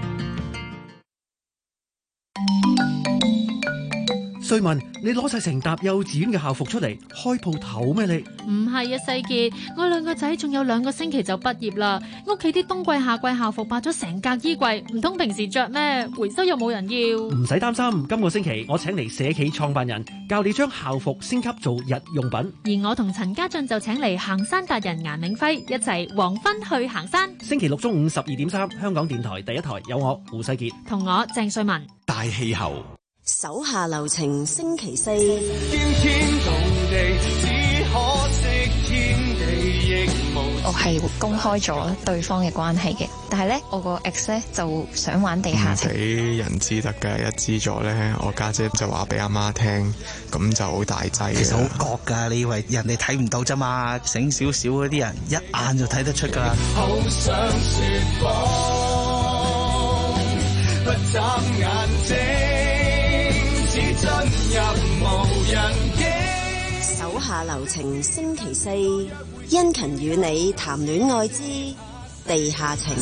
瑞文，你攞晒成沓幼稚園嘅校服出嚟開鋪頭咩？你唔係啊，世傑，我兩個仔仲有兩個星期就畢業啦，屋企啲冬季夏季校服擺咗成格衣櫃，唔通平時着咩？回收又冇人要。 唔使擔心，今個星期我請嚟社企創辦人教你將校服升級做日用品， 而我同陳家俊就請嚟行山達人顏永輝一齊黃昏去行山。 星期六中午十二點三，香港電台第一台有我胡世傑同我鄭瑞文。 大氣候。 手下留情，星期四。 天天動地，只可惜天地亦無。 我係公開咗對方嘅關係嘅，但係咧，我個 ex 咧就想玩地下情。 唔俾人知得嘅，一知咗咧，我家姐，姐就話俾阿媽聽，咁就好大劑。 其實好覺㗎，你以為人哋睇唔到啫嘛？醒少少嗰啲人一眼就睇得出㗎。 好想説謊，不眨眼睛。進入無人境。 手下留情，星期四，殷勤與你談戀愛之地下情。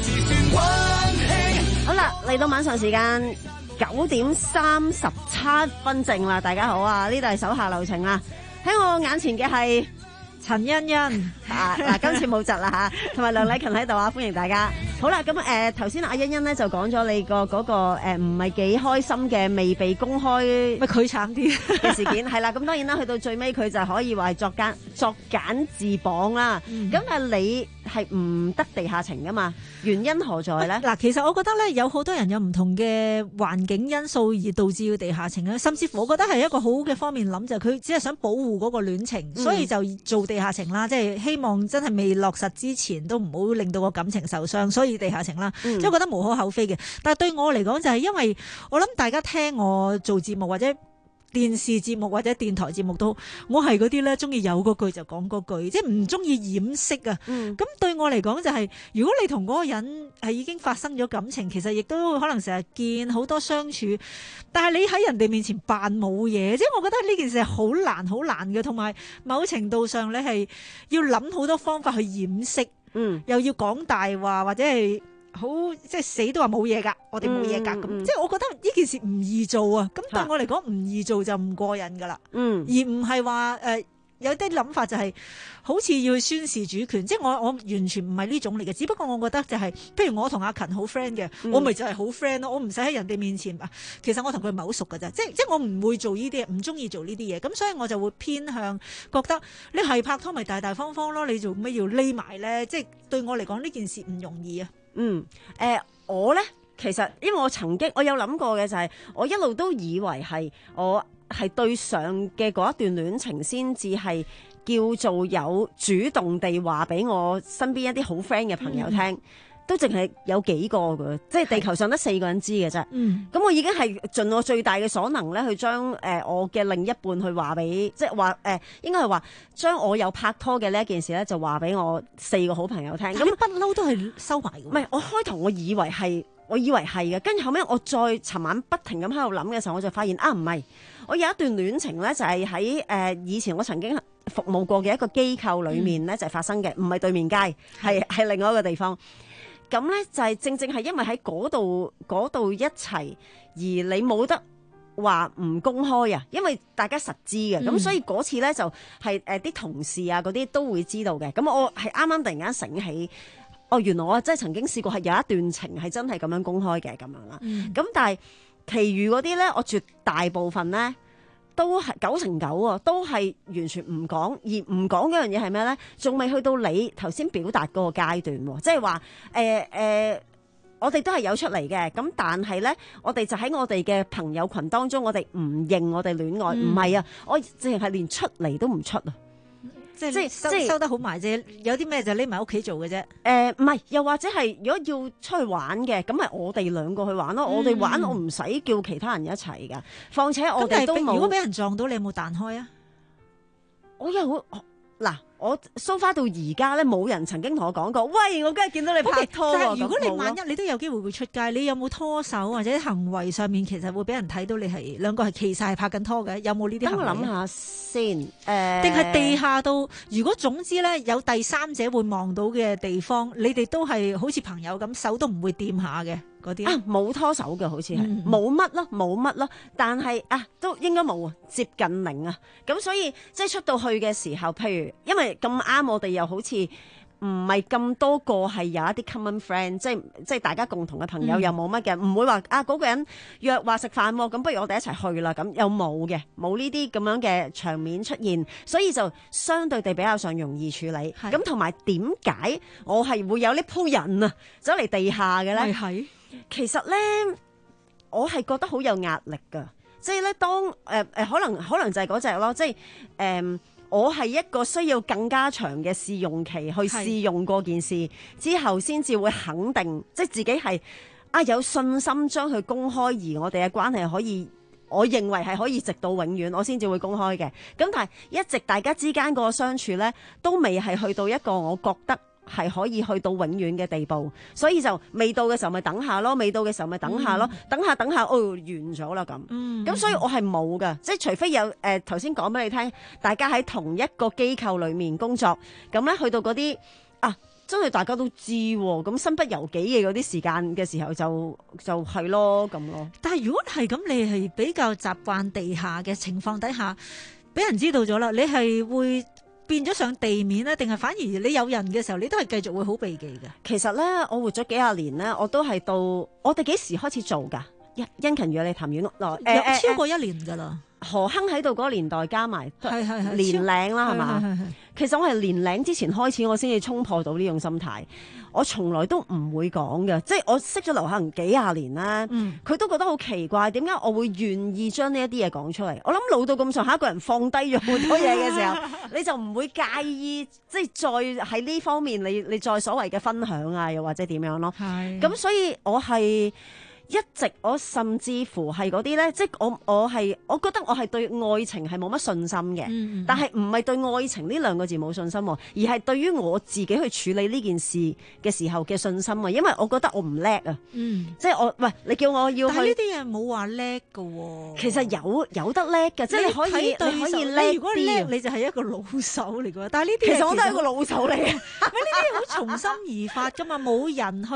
好啦，嚟到晚上時間九點三十七分正啦，大家好啊！呢度係手下留情啦，喺我眼前嘅係陳欣欣啊，嗱，今次冇窒啦吓，同埋梁禮勤喺度啊，歡迎大家。好啦，咁誒頭先阿欣欣咧就講咗你個嗰個誒唔係幾開心嘅未被公開， 咪佢慘啲嘅事件係啦。咁當然啦，去到最尾佢就可以話係作奸作繭自綁啦。咁、嗯、但係你係唔得地下情噶嘛？原因何在咧？ 嗱，其實我覺得咧，有好多人有唔同嘅環境因素而導致要地下情咧，甚至乎我覺得係一個好嘅方面諗，就係、是、佢只係想保護嗰個戀情，嗯、所以就做地下情啦。即係希望真係未落實之前都唔好令到個感情受傷，所以地下情啦，嗯、即係覺得無可厚非嘅。但係對我嚟講就係因為我諗大家聽我做節目或者電視節目或者電台節目都，我係嗰啲咧中意有嗰句就講嗰句，即係唔中意掩飾啊。咁、嗯、對我嚟講就係、是，如果你同嗰個人係已經發生咗感情，其實亦都可能成日見好多相處，但係你喺人哋面前扮冇嘢，即係我覺得呢件事係好難好難嘅，同埋某程度上你係要諗好多方法去掩飾，嗯，又要講大話或者係。 好即係死都話冇嘢㗎，我哋冇嘢㗎咁， 嗯嗯、 即係我覺得呢件事唔易做啊。咁對我嚟講唔易做就唔過癮㗎啦。 嗯， 而唔係話誒有啲諗法就係、是、好似要宣示主權，即係我我完全唔係呢種嚟嘅。只不過我覺得就係、是，譬如我同阿勤好 friend 嘅，嗯、我咪就係好 friend 咯。我唔使喺人哋面前啊。其實我同佢唔係好熟㗎咋，即係即係我唔會做呢啲嘢，唔中意做呢啲嘢。咁所以我就會偏向覺得你係拍拖咪大大方方咯。你做咩要匿埋咧？即係對我嚟講呢件事唔容易啊。 嗯，誒、呃，我咧其實因為我曾經我有諗過嘅就係、是，我一路都以為係我係對上嘅嗰一段戀情先至係叫做有主動地話俾我身邊一啲好 friend 嘅朋友聽，嗯、都淨係有幾個嘅，即係地球上得四個人知嘅啫。咁、嗯、我已經係盡我最大嘅所能咧，去將誒、呃、我嘅另一半去話俾，即係話誒應該係話將我有拍拖嘅呢一件事咧，就話俾我四個好朋友聽。咁不嬲都係收埋嘅。 唔係，我開頭我以為係，我以為係嘅，跟住後尾我再尋晚不停咁喺度諗嘅時候，我就發現啊，唔係，我有一段戀情咧，就係喺誒以前我曾經服務過嘅一個機構裏面咧，就係發生嘅，唔係對面街，係係另外一個地方。咁咧就係正正係因為喺嗰度嗰度一齊，而你冇得話唔公開啊，因為大家實知嘅，咁、嗯、所以嗰次咧就係誒啲同事啊嗰啲都會知道嘅。咁我係啱啱突然間醒起。哦，原來我真係曾經試過係有一段情係真係咁樣公開嘅咁樣啦。咁、嗯、但係，其餘嗰啲咧，我絕大部分咧都係九成九啊，都係完全唔講。而唔講嗰樣嘢係咩咧？仲未去到你頭先表達嗰個階段喎，即係話誒誒，我哋都係有出嚟嘅。咁但係咧，我哋就喺我哋嘅朋友群當中，我哋唔認我哋戀愛，唔係、嗯、啊，我淨係連出嚟都唔出啊。 即係收即係收得好埋啫，有啲咩就匿埋屋企做嘅啫。 誒唔係，又或者係如果要出去玩嘅，咁咪我哋兩個去玩咯。嗯、我哋玩我唔使叫其他人一齊噶。況且我哋都冇。如果俾人撞到，你有冇彈開啊？ 我有嗱，我 so far 到而家咧，冇人曾經同我講過，喂，我今日見到你拍拖。 但係如果你萬一你都有機會會出街，你有冇拖手或者行為上面其實會俾人睇到你係兩個係其實係拍緊拖嘅？有冇呢啲行為？ 等我諗下先，誒、呃， 定係地下到？如果總之咧有第三者會望到嘅地方，你哋都係好似朋友咁，手都唔會掂下嘅。啲啊冇拖手嘅，好似係冇乜咯，冇乜咯。但係啊，都應該冇啊，接近零啊。咁所以即係出到去嘅時候，譬如因為咁啱，我哋又好似唔係咁多個係有一啲 common friend，即係即係大家共同嘅朋友又冇乜嘅，唔、嗯、會話啊嗰、嗰個人約話食飯喎，咁不如我哋一齊去啦。咁又冇嘅，冇呢啲咁樣嘅場面出現，所以就相對地比較上容易處理。咁同埋點解我係會有呢鋪人啊走嚟地下嘅咧？ 係。 其實咧，我係覺得好有壓力噶，即係咧，當誒誒、呃，可能可能就係嗰隻咯，即係誒、呃，我係一個需要更加長嘅試用期去試用嗰件事之後，先至會肯定，即係自己係啊有信心將佢公開，而我哋嘅關係可以，我認為係可以直到永遠，我先至會公開嘅。咁但係一直大家之間個相處咧，都未係去到一個我覺得係可以去到永遠嘅地步，所以就未到嘅時候咪等下咯，未到嘅時候咪等下咯，嗯、等下等下哦完咗啦咁。咁、嗯、所以我係冇㗎，即係除非有誒頭先講俾你聽，大家喺同一個機構裏面工作，咁咧去到嗰啲啊真係大家都知喎，咁身不由己嘅嗰啲時間嘅時候就就係咯咁咯。 但係如果係咁，你係比較習慣地下嘅情況底下，俾人知道咗啦，你係會變咗上地面咧，定係反而你有人嘅時候，你都係繼續會好避忌嘅？ 其實咧，我活咗幾廿年咧，我都係到我哋幾時開始做㗎？殷殷勤與你談戀愛， 誒誒超過一年㗎啦。 何亨喺度嗰個年代加埋係係係年齡啦，係嘛？ 係係係係其實我係年齡之前開始，我先至衝破到呢種心態。我從來都唔會講嘅，即係我識咗劉克衡幾廿年啦，佢、嗯、都覺得好奇怪，點解我會願意將呢一啲嘢講出嚟？我諗老到咁上下，一個人放低咗好多嘢嘅時候，你就唔會介意，即係再喺呢方面你你再所謂嘅分享啊，又或者點樣咯？咁所以我係。一直我甚至乎係嗰啲咧，即係我我係我覺得我係對愛情係冇乜信心嘅，嗯、但係唔係對愛情呢兩個字冇信心，而係對於我自己去處理呢件事嘅時候嘅信心啊，因為我覺得我唔叻啊，嗯、即係我喂你叫我要去， 但係呢啲嘢冇話叻㗎喎， 其實有有得叻嘅，即係你可以你可以叻， 如果叻你就係一個老手嚟㗎，但係呢啲其實我都係一個老手嚟嘅， 呢啲好從心而發㗎嘛，冇人去。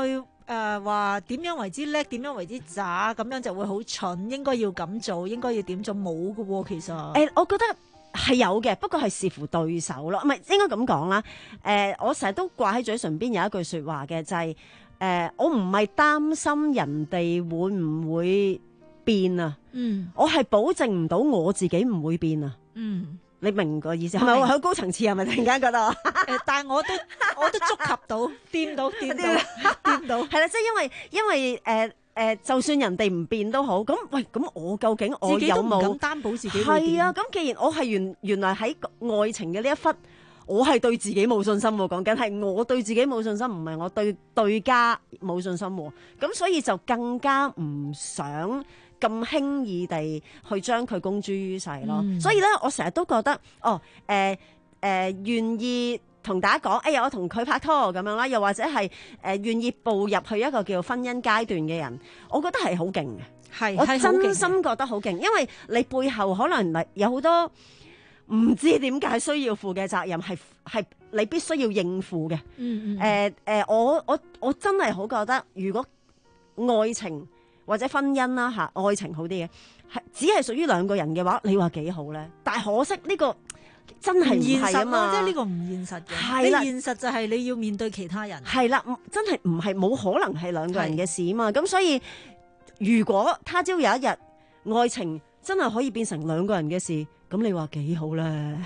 誒話點樣為之叻，點樣為之渣，咁樣就會好蠢，應該要咁做，應該要點做，冇㗎喎，其實。誒、 欸，我覺得係有嘅，不過係視乎對手咯，唔係應該咁講啦。誒、呃，我成日都掛喺嘴唇邊有一句説話嘅，就係、是、誒、呃，我唔係擔心人哋會唔會變啊，嗯，我係保證唔到我自己唔會變啊，嗯。你明個意思係咪？好高層次係咪？突然間覺得，誒， 但係我都我都觸及到，掂到，掂到，掂到， 係啦，即係因為因為誒誒、呃呃，就算人哋唔變都好，咁喂，咁我究竟我有冇自己都唔敢擔保自己會變？ 係啊，咁既然我係原原來喺愛情嘅呢一忽，我係對自己冇信心喎。講緊係我對自己冇信心，唔係我對對家冇信心喎。咁所以就更加唔想咁輕易地去將佢公諸於世咯，嗯、所以咧我成日都覺得，哦，誒誒願意同大家講，哎呀我同佢拍拖咁樣啦，又或者係誒願意步入去一個叫婚姻階段嘅人，我覺得係好勁嘅，係我真心覺得好勁，因為你背後可能有好多唔知點解需要負嘅責任，係係你必須要應付嘅。嗯嗯。誒、呃、誒、呃，我我我真係好覺得，如果愛情或者婚姻啦嚇，愛情好啲嘅，係只係屬於兩個人嘅話，你話幾好咧？但係可惜呢個真係唔現實啊嘛， 即係呢個唔現實嘅。 係啦， 現實就係你要面對其他人。 係啦，真係唔係冇可能係兩個人嘅事啊嘛。咁所以如果他朝有一日愛情真係可以變成兩個人嘅事，咁你話幾好咧？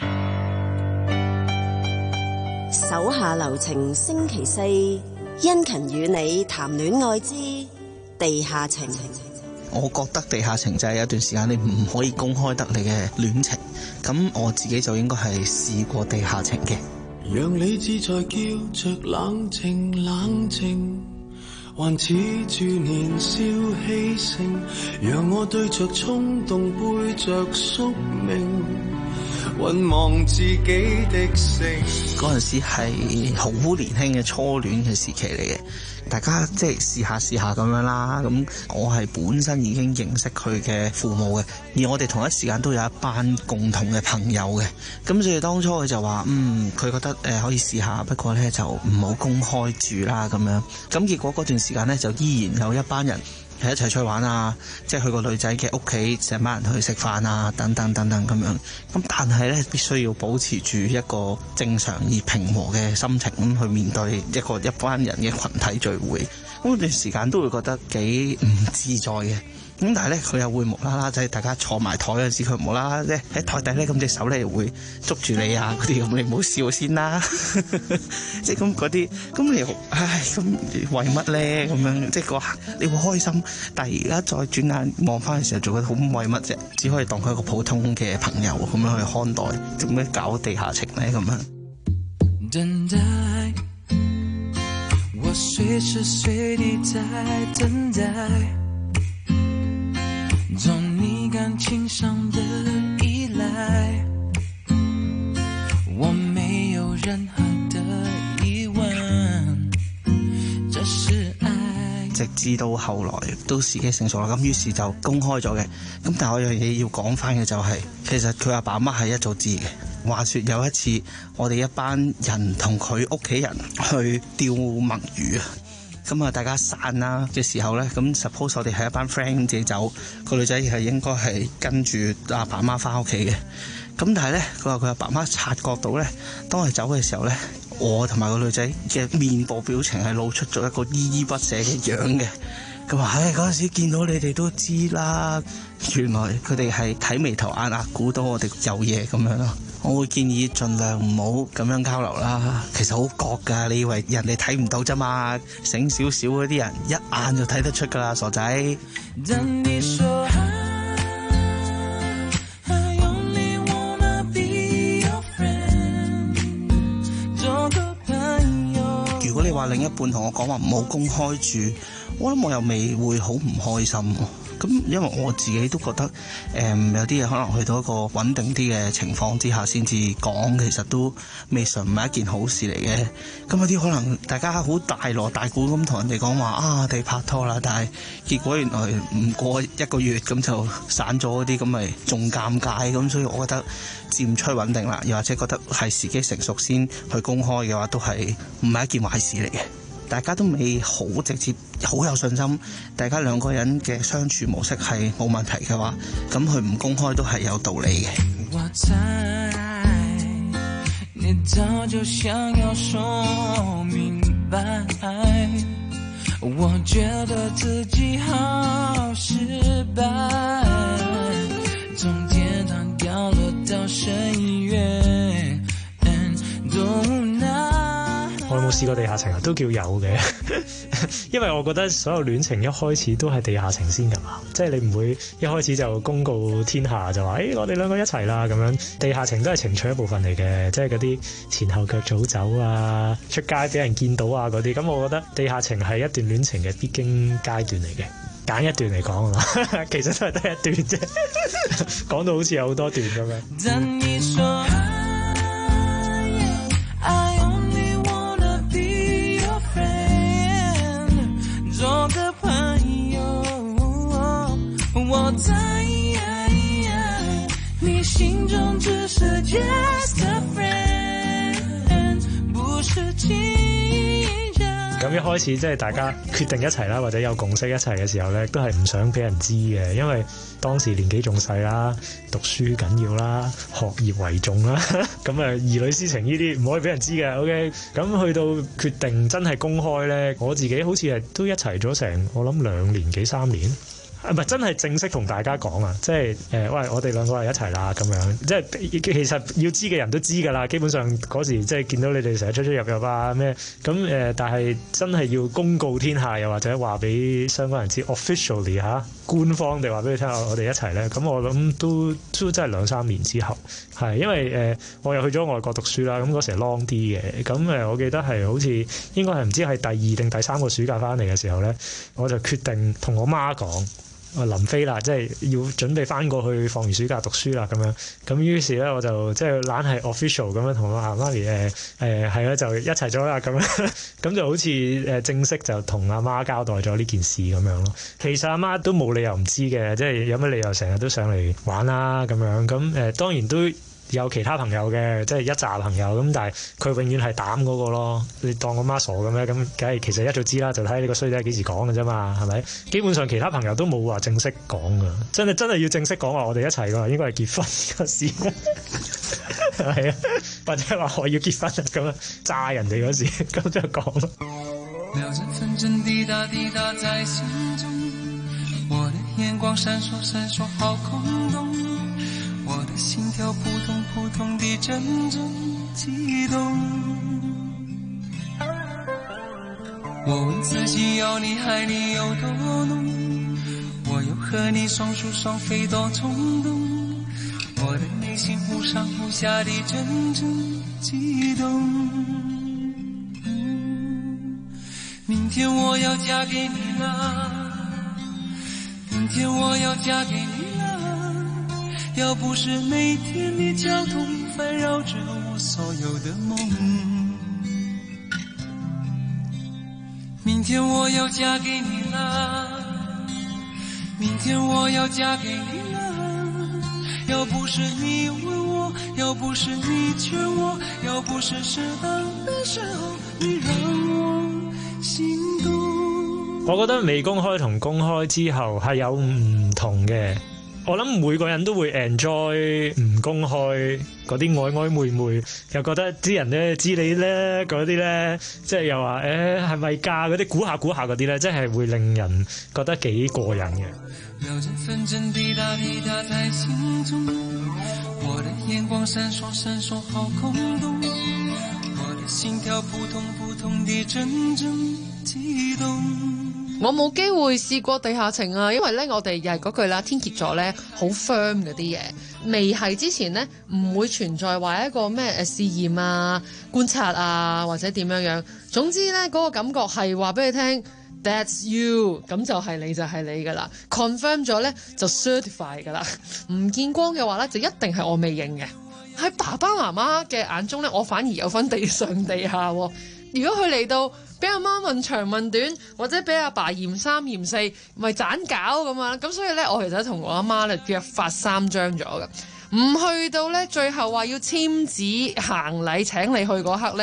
手下留情，星期四，殷勤與你談戀愛之地下情。 我覺得地下情就係有段時間你唔可以公開得你嘅戀情，咁我自己就應該係試過地下情嘅。 讓理智在叫着冷靜冷靜，還恃住年少氣盛，讓我對着衝動背着宿命，渾忘自己的性。 嗰陣時係好年輕嘅初戀嘅時期嚟嘅，大家即係試下試下咁樣啦。咁我係本身已經認識佢嘅父母嘅，而我哋同一時間都有一班共同嘅朋友嘅。咁所以當初佢就話，嗯，佢覺得誒、呃、可以試下，不過咧就唔好公開住啦咁樣。咁結果嗰段時間咧就依然有一班人係一齊出去玩啊，即係去個女仔嘅屋企，成班人去食飯啊，等等等等咁樣。咁但係咧，必須要保持住一個正常而平和嘅心情咁去面對一個一班人嘅群體聚會。咁嗰段時間都會覺得幾唔自在嘅。咁但係咧，佢又會無啦啦，即係大家坐埋台嗰陣時，佢無啦啦咧喺台底咧，咁隻手咧又會捉住你啊嗰啲咁，你唔好笑先啦。即係咁嗰啲，咁你唉咁為乜咧？咁樣即係嗰刻你會開心，但係而家再轉眼望翻嘅時候，做覺得好為乜啫？只可以當佢一個普通嘅朋友咁樣去看待，做咩搞地下情咧？咁樣。 等待，我隨時隨地在等待。從你感情上的依賴，我沒有任何的疑問，這是愛。 直至到後來都時機成熟啦，咁於是就公開咗嘅。咁但係我有樣嘢要講翻嘅就係、是，其實佢阿爸阿媽係一早知嘅。話說有一次，我哋一班人同佢屋企人去釣墨魚啊。咁啊，大家散啦嘅時候咧，咁 suppose 我哋係一班 friend 自己走，個女仔係應該係跟住阿爸媽翻屋企嘅。咁但係咧，佢話佢阿爸媽察覺到咧，當佢走嘅時候咧，我同埋個女仔嘅面部表情係露出咗一個依依不捨嘅樣嘅。佢話：唉，嗰陣時見到你哋都知啦，原來佢哋係睇眉頭眼額估到我哋有嘢咁樣咯。我會建議盡量唔好咁樣交流啦，其實好覺㗎，你以為人哋睇唔到啫嘛？醒少少嗰啲人一眼就睇得出㗎啦，傻仔。如果你話另一半同我講話唔好公開住，我諗我又未會好唔開心。咁因為我自己都覺得，誒、嗯、有啲嘢可能去到一個穩定啲嘅情況之下先至講，其實都未嘗唔係一件好事嚟嘅。咁有啲可能大家好大鑼大鼓咁同人哋講話啊，我哋拍拖啦，但係結果原來唔過一個月咁就散咗嗰啲，咁咪仲尷尬。咁所以我覺得漸趨穩定啦，又或者覺得係時機成熟先去公開嘅話，都係唔係一件壞事嚟嘅。 大家都未好直接、好有信心，大家兩個人嘅相處模式係冇問題嘅話，咁佢唔公開都係有道理嘅。 我猜你早就想要說明白，我覺得自己好失敗，從天堂掉落到深淵，都無奈。 我有冇試過地下情啊？都叫有嘅，因為我覺得所有戀情一開始都係地下情先㗎嘛，即係你唔會一開始就公告天下就話，誒、欸、我哋兩個一齊啦咁樣。地下情都係情趣一部分嚟嘅，即係嗰啲前後腳早走啊，出街俾人見到啊嗰啲。咁我覺得地下情係一段戀情嘅必經階段嚟嘅。揀一段嚟講啊嘛，其實都係得一段啫，講到好似有好多段咁樣。做個朋友，我在你心中只是 just a friend， 不是情人。咁一開始即係大家決定一齊啦，或者有共識一齊嘅時候咧，都係唔想俾人知嘅，因為當時年紀仲細啦，讀書緊要啦，學業為重啦，咁啊兒女私情呢啲唔可以俾人知嘅。OK， 咁去到決定真係公開咧，我自己好似係都一齊咗成我諗兩年幾三年。唔係真係正式同大家講啊！即係誒、呃，喂，我哋兩個係一齊啦咁樣。即係其實要知嘅人都知㗎啦。基本上嗰時即係見到你哋成日出出入入啊咩咁誒，但係真係要公告天下，又或者話俾相關人知 officially 嚇官方地話俾你聽，我哋一齊咧。咁我諗都都真係兩三年之後，係因為誒、呃、我又去咗外國讀書啦。咁嗰時係 long 啲嘅。咁誒我記得係好似應該係唔知係第二定第三個暑假翻嚟嘅時候咧，我就決定同我媽講。我臨飛啦，即係要準備翻過去放完暑假讀書啦，咁樣咁於是咧我就即係懶係 official 咁樣同我阿媽咪誒誒係啦，就一齊咗啦咁樣，咁就好似誒正式就同阿媽交代咗呢件事咁樣咯。其實阿媽都冇理由唔知嘅，即係有乜理由成日都上嚟玩啦咁樣，咁誒當然都有其他朋友嘅，即係一紮朋友咁，但係佢永遠係膽嗰個咯。你當我媽傻嘅咩？咁梗係其實一早知啦，就睇你個衰仔幾時講嘅啫嘛，係咪？基本上其他朋友都冇話正式講噶，真係真係要正式講話我哋一齊噶，應該係結婚嗰時，係啊，或者話我要結婚咁樣炸人哋嗰時，咁就講咯。秒針分針滴答滴答在心中，我的眼光閃爍閃爍好空洞，我的心跳撲通撲通地陣陣悸動，我問自己要你愛你有多濃，我又和你雙宿雙飛多衝動，我的內心忽上忽下地陣陣悸動，明天我要嫁給你了，明天我要嫁給你了，要不是每天的交通煩擾着我所有的夢，明天我要嫁給你了，明天我要嫁給你了，要不是你問我，要不是你勸我，要不是適當的時候你讓我心動。我覺得未公開同公開之後係有唔同嘅。我諗每個人都會 enjoy 唔公開嗰啲曖曖昧昧，又覺得啲人咧知你咧嗰啲咧，即係又話誒係咪嫁嗰啲估下估下嗰啲咧，即係會令人覺得幾過癮嘅。秒針分針滴答滴答在心中，我的眼光閃爍閃爍好空洞，我的心跳撲通撲通地陣陣悸動。 我冇機會試過地下情啊，因為咧我哋又係嗰句啦，天蠍座咧好 firm 嗰啲嘢，未係之前咧唔會存在話一個咩誒試驗啊、觀察啊或者點樣樣。總之咧嗰個感覺係話俾你聽 ，that's you， 咁就係你就係你噶啦 ，confirm 咗咧就 certify 噶啦，唔見光嘅話咧就一定係我未認嘅。喺爸爸媽媽嘅眼中咧，我反而有分地上地下喎。如果佢嚟到俾阿媽問長問短，或者俾阿爸嫌三嫌四，咪盞搞咁啊！咁所以咧，我其實同我阿媽咧約法三章咗嘅，唔去到咧最後話要簽紙行禮請你去嗰刻咧，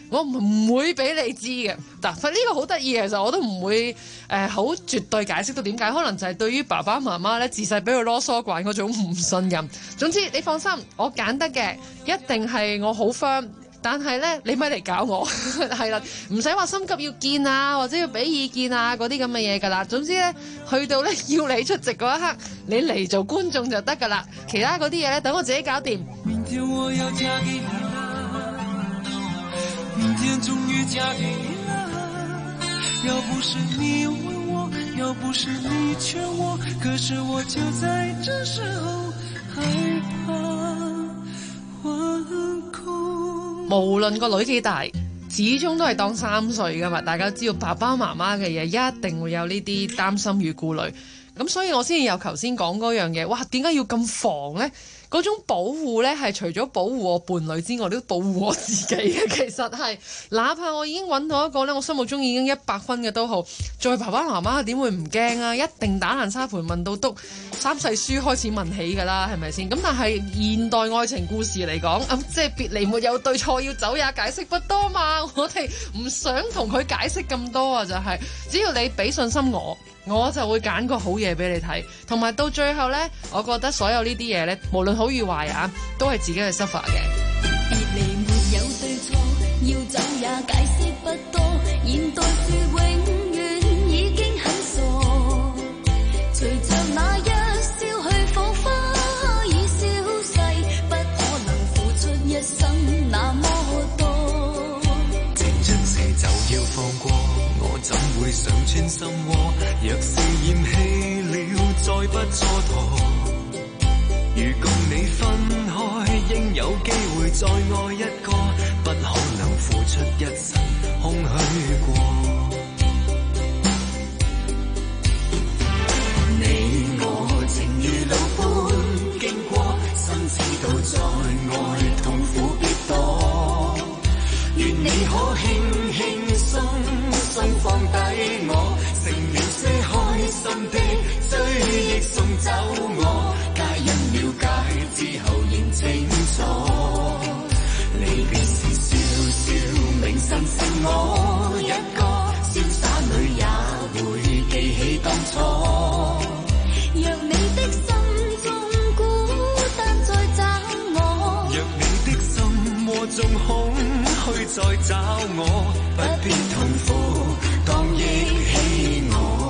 我唔會俾你知嘅。嗱，呢個好得意嘅，其實我都唔會誒好、呃、絕對解釋到點解，可能就係對於爸爸媽媽咧自細俾佢囉嗦慣嗰種唔信任。總之你放心，我揀得嘅一定係我好 firm。但係咧，你咪嚟搞我，係啦，唔使話心急要見啊，或者要俾意見啊，嗰啲咁嘅嘢㗎啦。總之咧，去到咧要你出席嗰一刻，你嚟做觀眾就得㗎啦。其他嗰啲嘢咧，等我自己搞掂。明天我要嫁給你啦，明天終於嫁給你啦。要不是你問我，要不是你勸我，可是我就在這時候害怕惶恐。無論個女幾大，始終都係當三歲噶嘛。大家知道爸爸媽媽嘅嘢，一定會有呢啲擔心與顧慮。咁所以我先有頭先講嗰樣嘢。哇，點解要咁防呢？嗰種保護呢，係除咗保護我伴侶之外，都保護我自己嘅。其實係，哪怕我已經揾到一個呢，我心目中已經一百分嘅都好，作為爸爸媽媽點會唔驚啊？一定打爛沙盤問到篤，三世書開始問起㗎啦，係咪先？咁但係現代愛情故事嚟講，咁即係別離沒有對錯，要走也解釋不多嘛。我哋唔想同佢解釋咁多啊，就係、是、只要你俾信心我。我就會揀個好嘢俾你睇，同埋到最後呢，我覺得所有呢啲嘢呢，無論好與壞啊，都係自己去 suffer 嘅。別離沒有對錯，要走也解釋不多，現代說永遠已經很傻，隨着那一消去火花已消逝，不可能付出一生那麼多，這一切就要放過。我怎會想穿心窩？若是厭棄了，再不蹉跎。如共你分開，應有機會再愛一個，不可能付出一生空虛過。你我情如路般經過，心知道在愛痛苦必多。願你可輕輕鬆鬆放低我，成了些開心的追憶送走我，皆因了解之後認清楚，離別時笑笑銘心剩我一個，瀟灑裏也會記起當初。若你的心中孤單再找我，若你的心窩中空虛再找我，不必痛苦，當憶起我。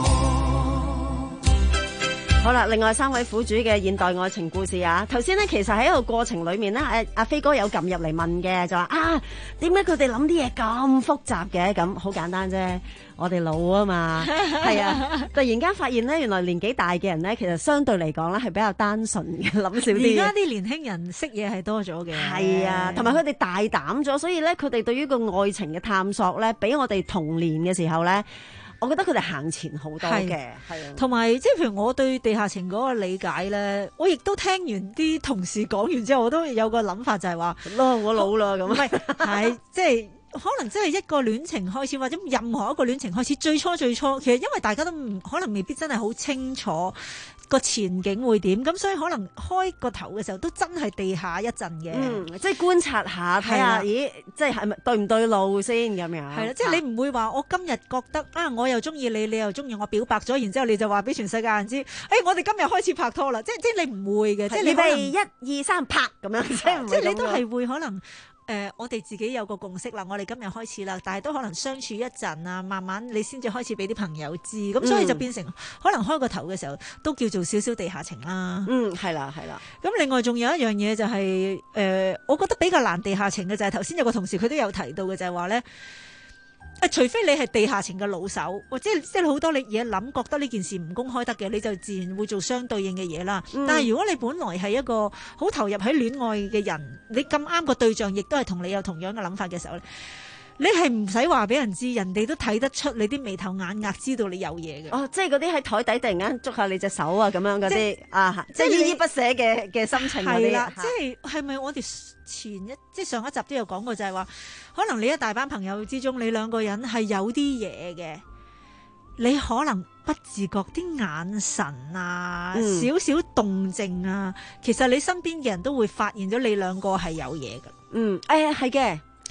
好啦，另外三位苦主嘅現代愛情故事啊，頭先咧其實喺一個過程裏面咧，阿阿飛哥有撳入嚟問嘅，就話啊，點解佢哋諗啲嘢咁複雜嘅？咁好簡單啫，我哋老啊嘛，係啊，突然間發現咧，原來年紀大嘅人咧，其實相對嚟講咧係比較單純嘅，諗少啲。 而家啲年輕人識嘢係多咗嘅， 係啊，同埋佢哋大膽咗，所以咧佢哋對於個愛情嘅探索咧，比我哋童年嘅時候咧。我覺得佢哋行前好多嘅，係啊， 同埋即係譬如我對地下情嗰個理解咧，我亦都聽完啲同事講完之後，我都有個諗法就係話， 咯我老啦咁， 唔係係即係可能即係一個戀情開始，或者任何一個戀情開始，最初最初其實因為大家都唔可能未必真係好清楚個前景會點，咁所以可能開個頭嘅時候都真係地下一陣嘅， 嗯，即係觀察下睇下，咦，即係係咪對唔對路先咁樣？ 係啦，即係你唔會話我今日覺得啊，我又中意你，你又中意我，表白咗，然之後你就話俾全世界人知，誒、哎，我哋今日開始拍拖啦，即係即係你唔會嘅，即係你可能一二三拍咁樣，即係即係你都係會可能。誒、呃，我哋自己有個共識啦，我哋今日開始啦，但係都可能相處一陣啊，慢慢你先至開始俾啲朋友知，咁、嗯、所以就變成可能開個頭嘅時候都叫做少少地下情啦。 嗯，係啦，係啦。 咁另外仲有一樣嘢就係、是、誒、呃，我覺得比較難地下情嘅就係頭先有個同事佢都有提到嘅就係話咧。誒，除非你係地下情嘅老手，或者即係好多你嘢諗，覺得呢件事唔公開得嘅，你就自然會做相對應嘅嘢啦。嗯、但係如果你本來係一個好投入喺戀愛嘅人，你咁啱個對象亦都係同你有同樣嘅諗法嘅時候咧，你係唔使話俾人知，人哋都睇得出你啲眉頭眼額，知道你有嘢嘅。 哦，即係嗰啲喺台底突然間捉下你隻手啊，咁樣嗰啲啊，即係依依不捨嘅嘅心情嗰啲。係啦， 即係係咪我哋前一即係上一集都有講過，就係話可能你一大班朋友之中，你兩個人係有啲嘢嘅，你可能不自覺啲眼神啊，嗯、少少動靜啊，其實你身邊嘅人都會發現咗你兩個係有嘢㗎。 嗯，誒係嘅。 係，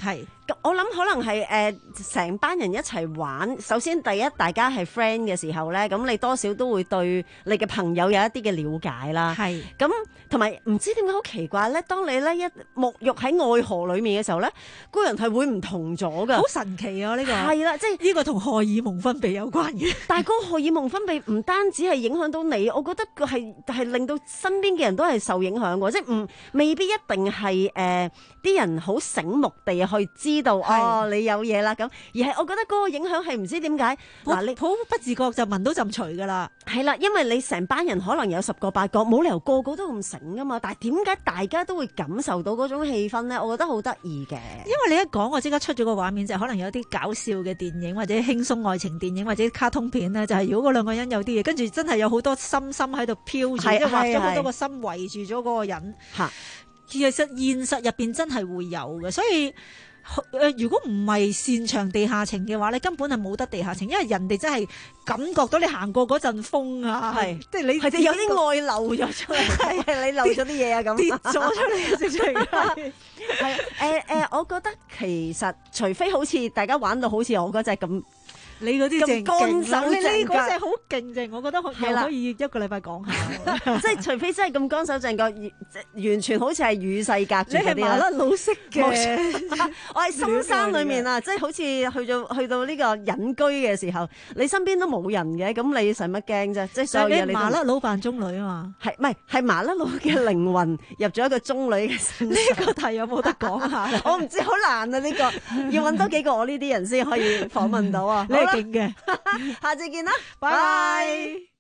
我諗可能係誒成班人一齊玩。首先第一，大家係 friend 嘅時候咧，咁你多少都會對你嘅朋友有一啲嘅了解啦。係咁，同埋唔知點解好奇怪咧，當你咧一沐浴喺愛河裡面嘅時候咧，個人係會唔同咗㗎。 好神奇啊！呢、呢個係啦，即係呢個同荷爾蒙分泌有關嘅。 但係嗰個荷爾蒙分泌唔單止係影響到你，我覺得佢係係令到身邊嘅人都係受影響喎。即係唔未必一定係誒啲人好醒目地去知道哦，你有嘢啦咁，而係我覺得嗰個影響係唔知點解嗱，你好不自覺就聞到陣除㗎啦。 係啦，因為你成班人可能有十個八個，冇理由個個都咁醒㗎嘛。但係點解大家都會感受到嗰種氣氛咧？我覺得好得意嘅。 因為你一講，我即刻出咗個畫面，就係、可能有啲搞笑嘅電影或者輕鬆愛情電影或者卡通片咧，就係、係、如果嗰兩個人有啲嘢，跟住真係有好多心心喺度飄住，即係畫咗好多個心圍住咗嗰個人。嚇，其實現實入邊真係會有嘅，所以誒、呃，如果唔係擅長地下情嘅話，你根本係冇得地下情，因為人哋真係感覺到你行過嗰陣風啊，係即係你係有啲愛流咗出嚟，係你漏咗啲嘢啊咁跌咗出嚟，直情係係誒誒，我覺得其實除非好似大家玩到好似我嗰隻咁。 你嗰啲正乾手你呢淨腳嗰隻好勁淨，我覺得係啦可以一個禮拜講下。 即係除非真係咁乾手淨腳，完全好似係與世隔絕嗰啲你係麻甩佬式嘅， 我係深山裏面啊，即係好似去到去到呢個隱居嘅時候，你身邊都冇人嘅，咁你使乜驚啫？即係所有嘢你麻甩佬扮中女啊嘛， 係唔係係麻甩佬嘅靈魂入咗一個中女嘅身上？ 呢個題有冇得講下？ 我唔知，好難啊！呢個要揾多幾個我呢啲人先可以訪問到啊！ 你係勁嘅， 下次見啦， 拜拜。